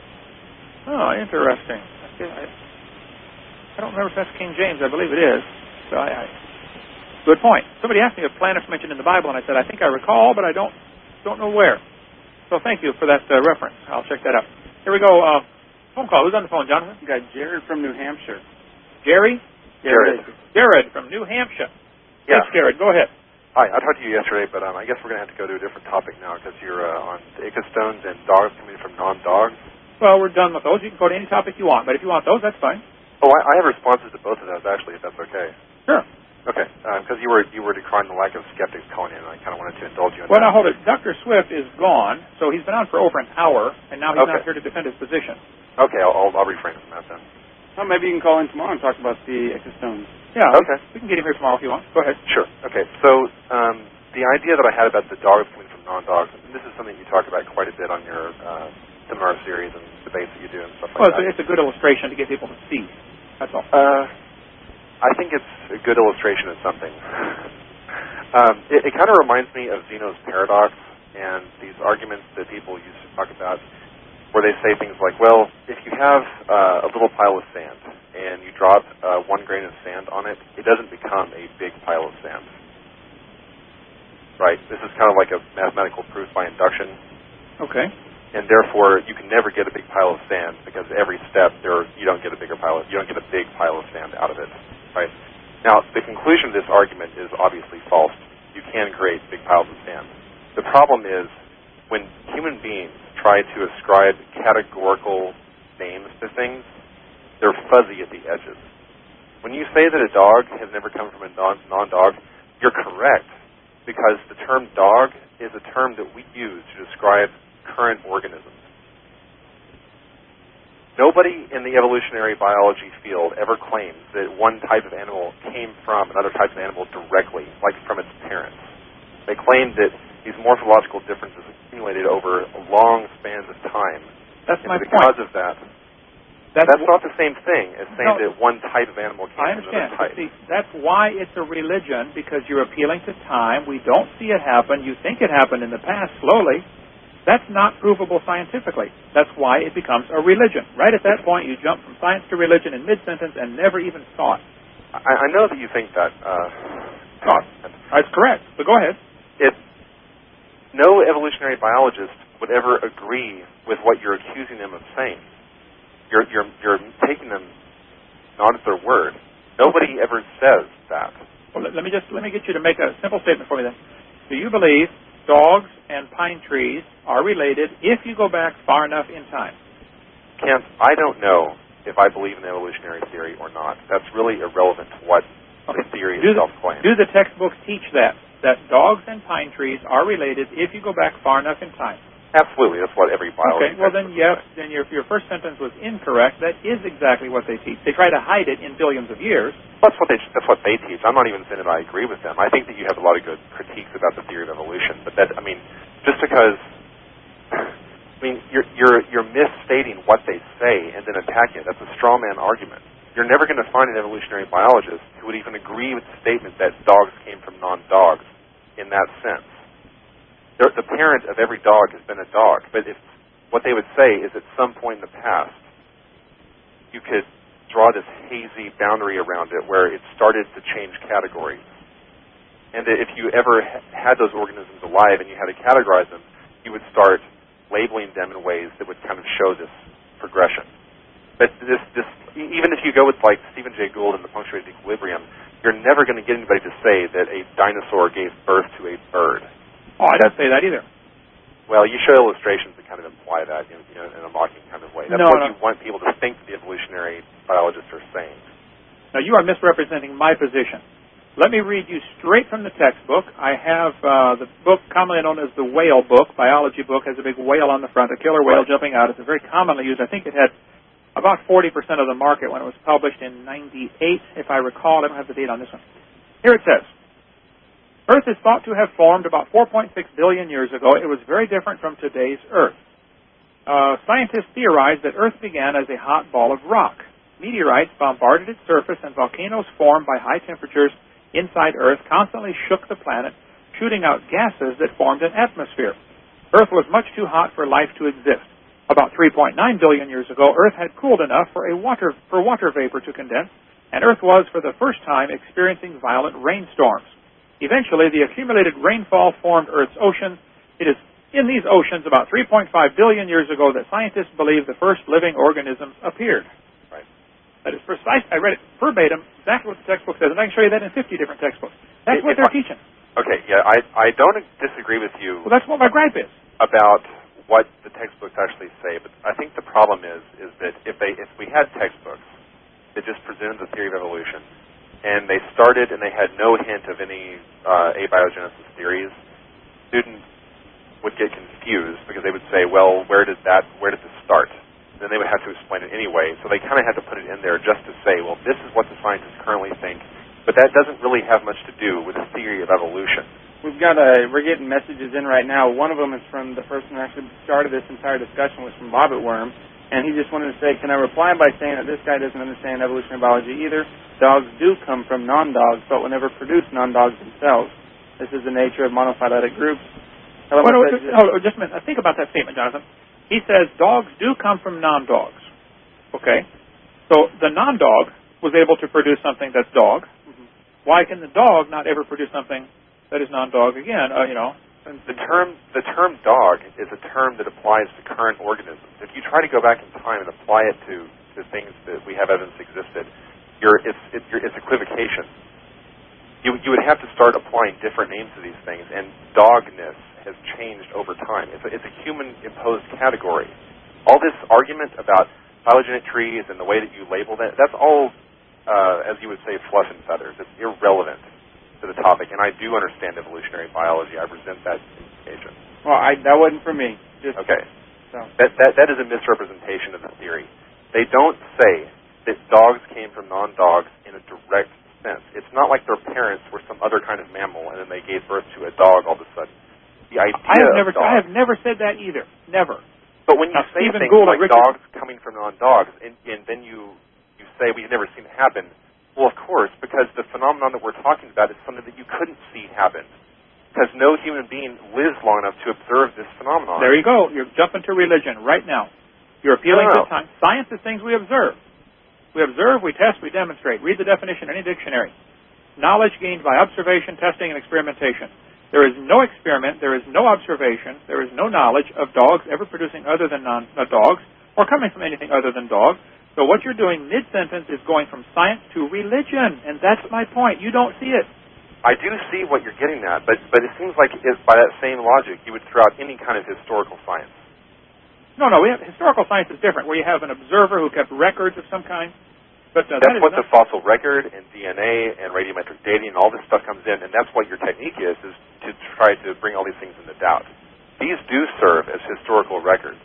Oh, interesting. I, I don't remember if that's King James. I believe it is. So I... I Good point. Somebody asked me if planets mentioned in the Bible, and I said, I think I recall, but I don't don't know where. So thank you for that uh, reference. I'll check that out. Here we go. Uh, phone call. Who's on the phone, Jonathan? We got Jared from New Hampshire. Jerry? Jared. Jared from New Hampshire. Yeah. Yes, Jared. Go ahead. Hi. I talked to you yesterday, but um, I guess we're going to have to go to a different topic now because you're uh, on the Ica stones and dogs coming from non-dogs. Well, we're done with those. You can go to any topic you want, but if you want those, that's fine. Oh, I, I have responses to both of those, actually, if that's okay. Sure. Okay, because uh, you were you were decrying the lack of skeptics calling in, and I kind of wanted to indulge you in well, that. Well, now hold it. Doctor Swift is gone, so he's been on for over an hour, and now he's okay. not here to defend his position. Okay, I'll, I'll, I'll refrain from that then. Well, maybe you can call in tomorrow and talk about the Ica stones. Yeah, okay. We can get him here tomorrow if you want. Go ahead. Sure. Okay, so um, the idea that I had about the dogs coming from non-dogs, and this is something you talk about quite a bit on your uh, seminar series and debates that you do and stuff like well, that. Well, it's a good illustration to get people to see. That's all. Uh, I think it's a good illustration of something. um, it it kind of reminds me of Zeno's paradox and these arguments that people used to talk about where they say things like, well, if you have uh, a little pile of sand and you drop uh, one grain of sand on it, it doesn't become a big pile of sand. Right? This is kind of like a mathematical proof by induction. Okay. And therefore, you can never get a big pile of sand because every step there you don't get a bigger pile. Of, you don't get a big pile of sand out of it. Right? Now, the conclusion of this argument is obviously false. You can create big piles of sand. The problem is when human beings try to ascribe categorical names to things, they're fuzzy at the edges. When you say that a dog has never come from a non-dog, you're correct, because the term dog is a term that we use to describe current organisms. Nobody in the evolutionary biology field ever claims that one type of animal came from another type of animal directly, like from its parents. They claim that these morphological differences accumulated over long spans of time. That's and my because point. of that, That's, that's not the same thing as saying no, that one type of animal came I from understand. another type. See, that's why it's a religion, because you're appealing to time. We don't see it happen. You think it happened in the past slowly. That's not provable scientifically. That's why it becomes a religion. Right at that point, you jump from science to religion in mid-sentence and never even saw it. I, I know that you think that. Uh, no, that's correct. But go ahead. It, no evolutionary biologist would ever agree with what you're accusing them of saying. You're, you're, you're taking them not at their word. Nobody ever says that. Well, let, let me just let me get you to make a simple statement for me then. Do you believe dogs and pine trees are related if you go back far enough in time? Kent, I don't know if I believe in evolutionary theory or not. That's really irrelevant to what okay. the theory do itself the, claims. Do the textbooks teach that, that dogs and pine trees are related if you go back far enough in time? Absolutely. That's what every biology Okay, well then, yes, then your, your first sentence was incorrect. That is exactly what they teach. They try to hide it in billions of years. That's what they, that's what they teach. I'm not even saying that I agree with them. I think that you have a lot of good critiques about the theory of evolution, but that, I mean, just because, I mean, you're, you're, you're misstating what they say and then attacking it. That's a straw man argument. You're never going to find an evolutionary biologist who would even agree with the statement that dogs came from non-dogs in that sense. The parent of every dog has been a dog, but if what they would say is at some point in the past, you could draw this hazy boundary around it where it started to change categories. And that if you ever had those organisms alive and you had to categorize them, you would start labeling them in ways that would kind of show this progression. But this, this, even if you go with like Stephen Jay Gould and the punctuated equilibrium, you're never going to get anybody to say that a dinosaur gave birth to a bird. Oh, I don't say that either. Well, you show illustrations that kind of imply that in, you know, in a mocking kind of way. That's no, what no. you want people to think the evolutionary biologists are saying. Now, you are misrepresenting my position. Let me read you straight from the textbook. I have uh, the book commonly known as the whale book, biology book, has a big whale on the front, a killer whale right. jumping out. It's a very commonly used. I think it had about forty percent of the market when it was published in ninety-eight, if I recall. I don't have the date on this one. Here it says, Earth is thought to have formed about four point six billion years ago. It was very different from today's Earth. Uh, scientists theorize that Earth began as a hot ball of rock. Meteorites bombarded its surface, and volcanoes formed by high temperatures inside Earth constantly shook the planet, shooting out gases that formed an atmosphere. Earth was much too hot for life to exist. About three point nine billion years ago, Earth had cooled enough for a water for water vapor to condense, and Earth was, for the first time, experiencing violent rainstorms. Eventually, the accumulated rainfall formed Earth's oceans. It is in these oceans about three point five billion years ago that scientists believe the first living organisms appeared. Right. That is precise. I read it verbatim, exactly what the textbook says, and I can show you that in fifty different textbooks. That's if, what if they're I, teaching. Okay, yeah, I, I don't disagree with you. Well, that's what my gripe is. About what the textbooks actually say, but I think the problem is is that if they if we had textbooks that just presented the theory of evolution, and they started and they had no hint of any uh, abiogenesis theories, students would get confused because they would say, well, where did that, where did this start? Then they would have to explain it anyway. So they kind of had to put it in there just to say, well, this is what the scientists currently think. But that doesn't really have much to do with the theory of evolution. We've got a, we're getting messages in right now. One of them is from the person who actually started this entire discussion, was from Bobbit Worm. And he just wanted to say, can I reply by saying that this guy doesn't understand evolutionary biology either? Dogs do come from non-dogs, but will never produce non-dogs themselves. This is the nature of monophyletic groups. Well, no, just, oh, just a minute. Think about that statement, Jonathan. He says dogs do come from non-dogs. Okay? So the non-dog was able to produce something that's dog. Mm-hmm. Why can the dog not ever produce something that is non-dog again? Uh, you know, The term the term dog is a term that applies to current organisms. If you try to go back in time and apply it to, to things that we have evidence existed, you're, it's, it, you're, it's equivocation. You, you would have to start applying different names to these things, and dogness has changed over time. It's a, it's a human-imposed category. All this argument about phylogenetic trees and the way that you label that, that's all, uh, as you would say, fluff and feathers. It's irrelevant to the topic, and I do understand evolutionary biology. I resent that implication. Well, I, that wasn't for me. Just, okay. So. That, that, that is a misrepresentation of the theory. They don't say that dogs came from non-dogs in a direct sense. It's not like their parents were some other kind of mammal, and then they gave birth to a dog all of a sudden. The idea I have never, of dogs, I have never said that either. Never. But when you now, say Stephen things Gould like Richard, dogs coming from non-dogs, and, and then you, you say, we've never seen it happen. Well, of course, because the phenomenon that we're talking about is something that you couldn't see happen. Because no human being lives long enough to observe this phenomenon. There you go. You're jumping to religion right now. You're appealing no, no. to science. Science is things we observe. We observe, we test, we demonstrate. Read the definition in any dictionary. Knowledge gained by observation, testing, and experimentation. There is no experiment, there is no observation, there is no knowledge of dogs ever producing other than non, uh, dogs, or coming from anything other than dogs. So what you're doing mid-sentence is going from science to religion, and that's my point. You don't see it. I do see what you're getting at, but, but it seems like if by that same logic, you would throw out any kind of historical science. No, no, we have, historical science is different, where you have an observer who kept records of some kind. But uh, that's that what not... the fossil record and D N A and radiometric dating and all this stuff comes in, and that's what your technique is, is to try to bring all these things into doubt. These do serve as historical records.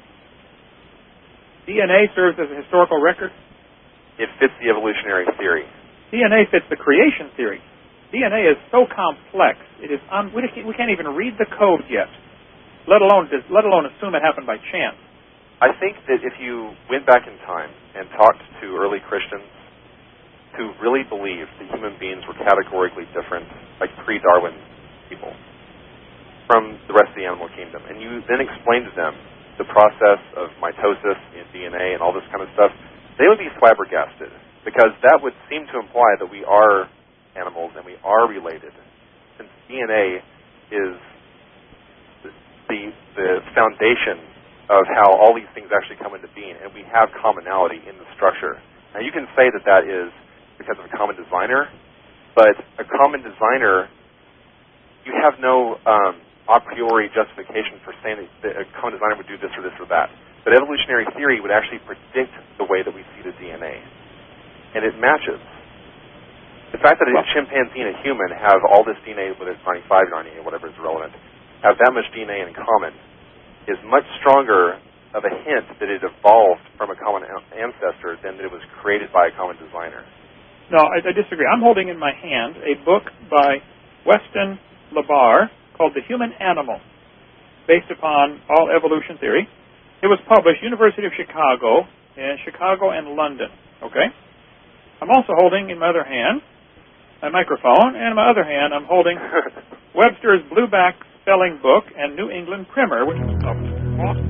D N A serves as a historical record? It fits the evolutionary theory. D N A fits the creation theory. D N A is so complex, it is un- we, can't, we can't even read the code yet, let alone, let alone assume it happened by chance. I think that if you went back in time and talked to early Christians who really believed that human beings were categorically different, like pre-Darwin people, from the rest of the animal kingdom, and you then explained to them the process of mitosis in D N A and all this kind of stuff, they would be flabbergasted, because that would seem to imply that we are animals and we are related, since D N A is the the foundation of how all these things actually come into being, and we have commonality in the structure. Now, you can say that that is because of a common designer, but a common designer, you have no um, a priori justification for saying that a common designer would do this or this or that. But evolutionary theory would actually predict the way that we see the D N A, and it matches. The fact that a chimpanzee and a human have all this D N A, whether it's ninety-five, ninety-eight, whatever is relevant, have that much D N A in common, is much stronger of a hint that it evolved from a common ancestor than that it was created by a common designer. No, I, I disagree. I'm holding in my hand a book by Weston LaBarre called The Human Animal, based upon all evolution theory. It was published University of Chicago, in Chicago and London. Okay? I'm also holding in my other hand a microphone, and in my other hand I'm holding Webster's Blueback Spelling Book and New England Primer, which was published in Boston.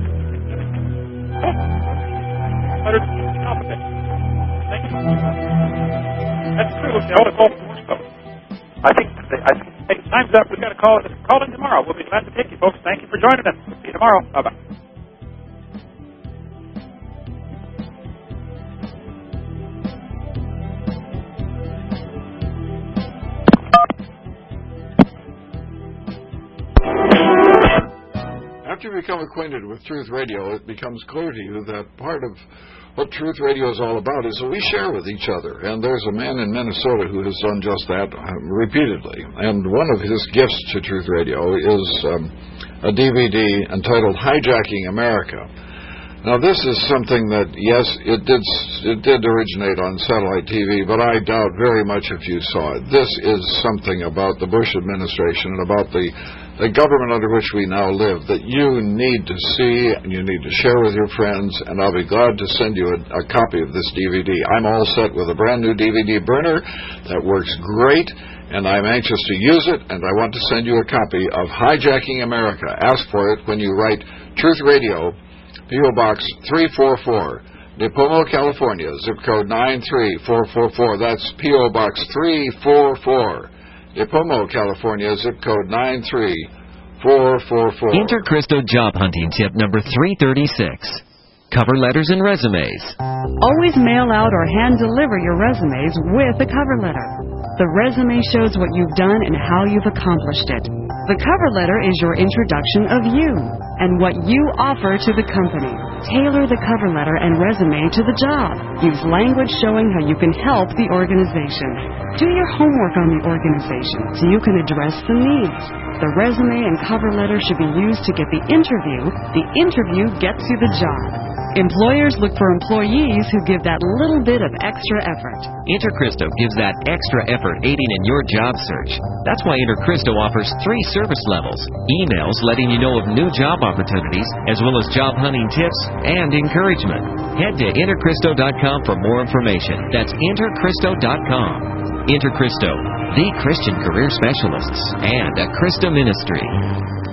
Thank you. That's true. It's all stuff. I think. I think. Hey, time's up. We've got to call it. Call in tomorrow. We'll be glad to take you, folks. Thank you for joining us. See you tomorrow. Bye bye. After you become acquainted with Truth Radio, it becomes clear to you that part of what Truth Radio is all about is that we share with each other. And there's a man in Minnesota who has done just that um, repeatedly. And one of his gifts to Truth Radio is um, a D V D entitled Hijacking America. Now, this is something that, yes, it did it did originate on satellite T V, but I doubt very much if you saw it. This is something about the Bush administration and about the, the government under which we now live that you need to see and you need to share with your friends, and I'll be glad to send you a, a copy of this D V D. I'm all set with a brand new D V D burner that works great, and I'm anxious to use it, and I want to send you a copy of Hijacking America. Ask for it when you write Truth Radio, P O. Box three forty-four, Nipomo, California, zip code nine three four four four. That's P O. Box three forty-four, Nipomo, California, zip code nine three four four four. Inter Cristo Job Hunting Tip number three thirty-six. Cover letters and resumes. Always mail out or hand deliver your resumes with a cover letter. The resume shows what you've done and how you've accomplished it. The cover letter is your introduction of you and what you offer to the company. Tailor the cover letter and resume to the job. Use language showing how you can help the organization. Do your homework on the organization so you can address the needs. The resume and cover letter should be used to get the interview. The interview gets you the job. Employers look for employees who give that little bit of extra effort. InterCristo gives that extra effort aiding in your job search. That's why InterCristo offers three service levels. Emails letting you know of new job opportunities, as well as job hunting tips and encouragement. Head to intercristo dot com for more information. That's intercristo dot com. InterCristo, the Christian career specialists, and a Christo ministry.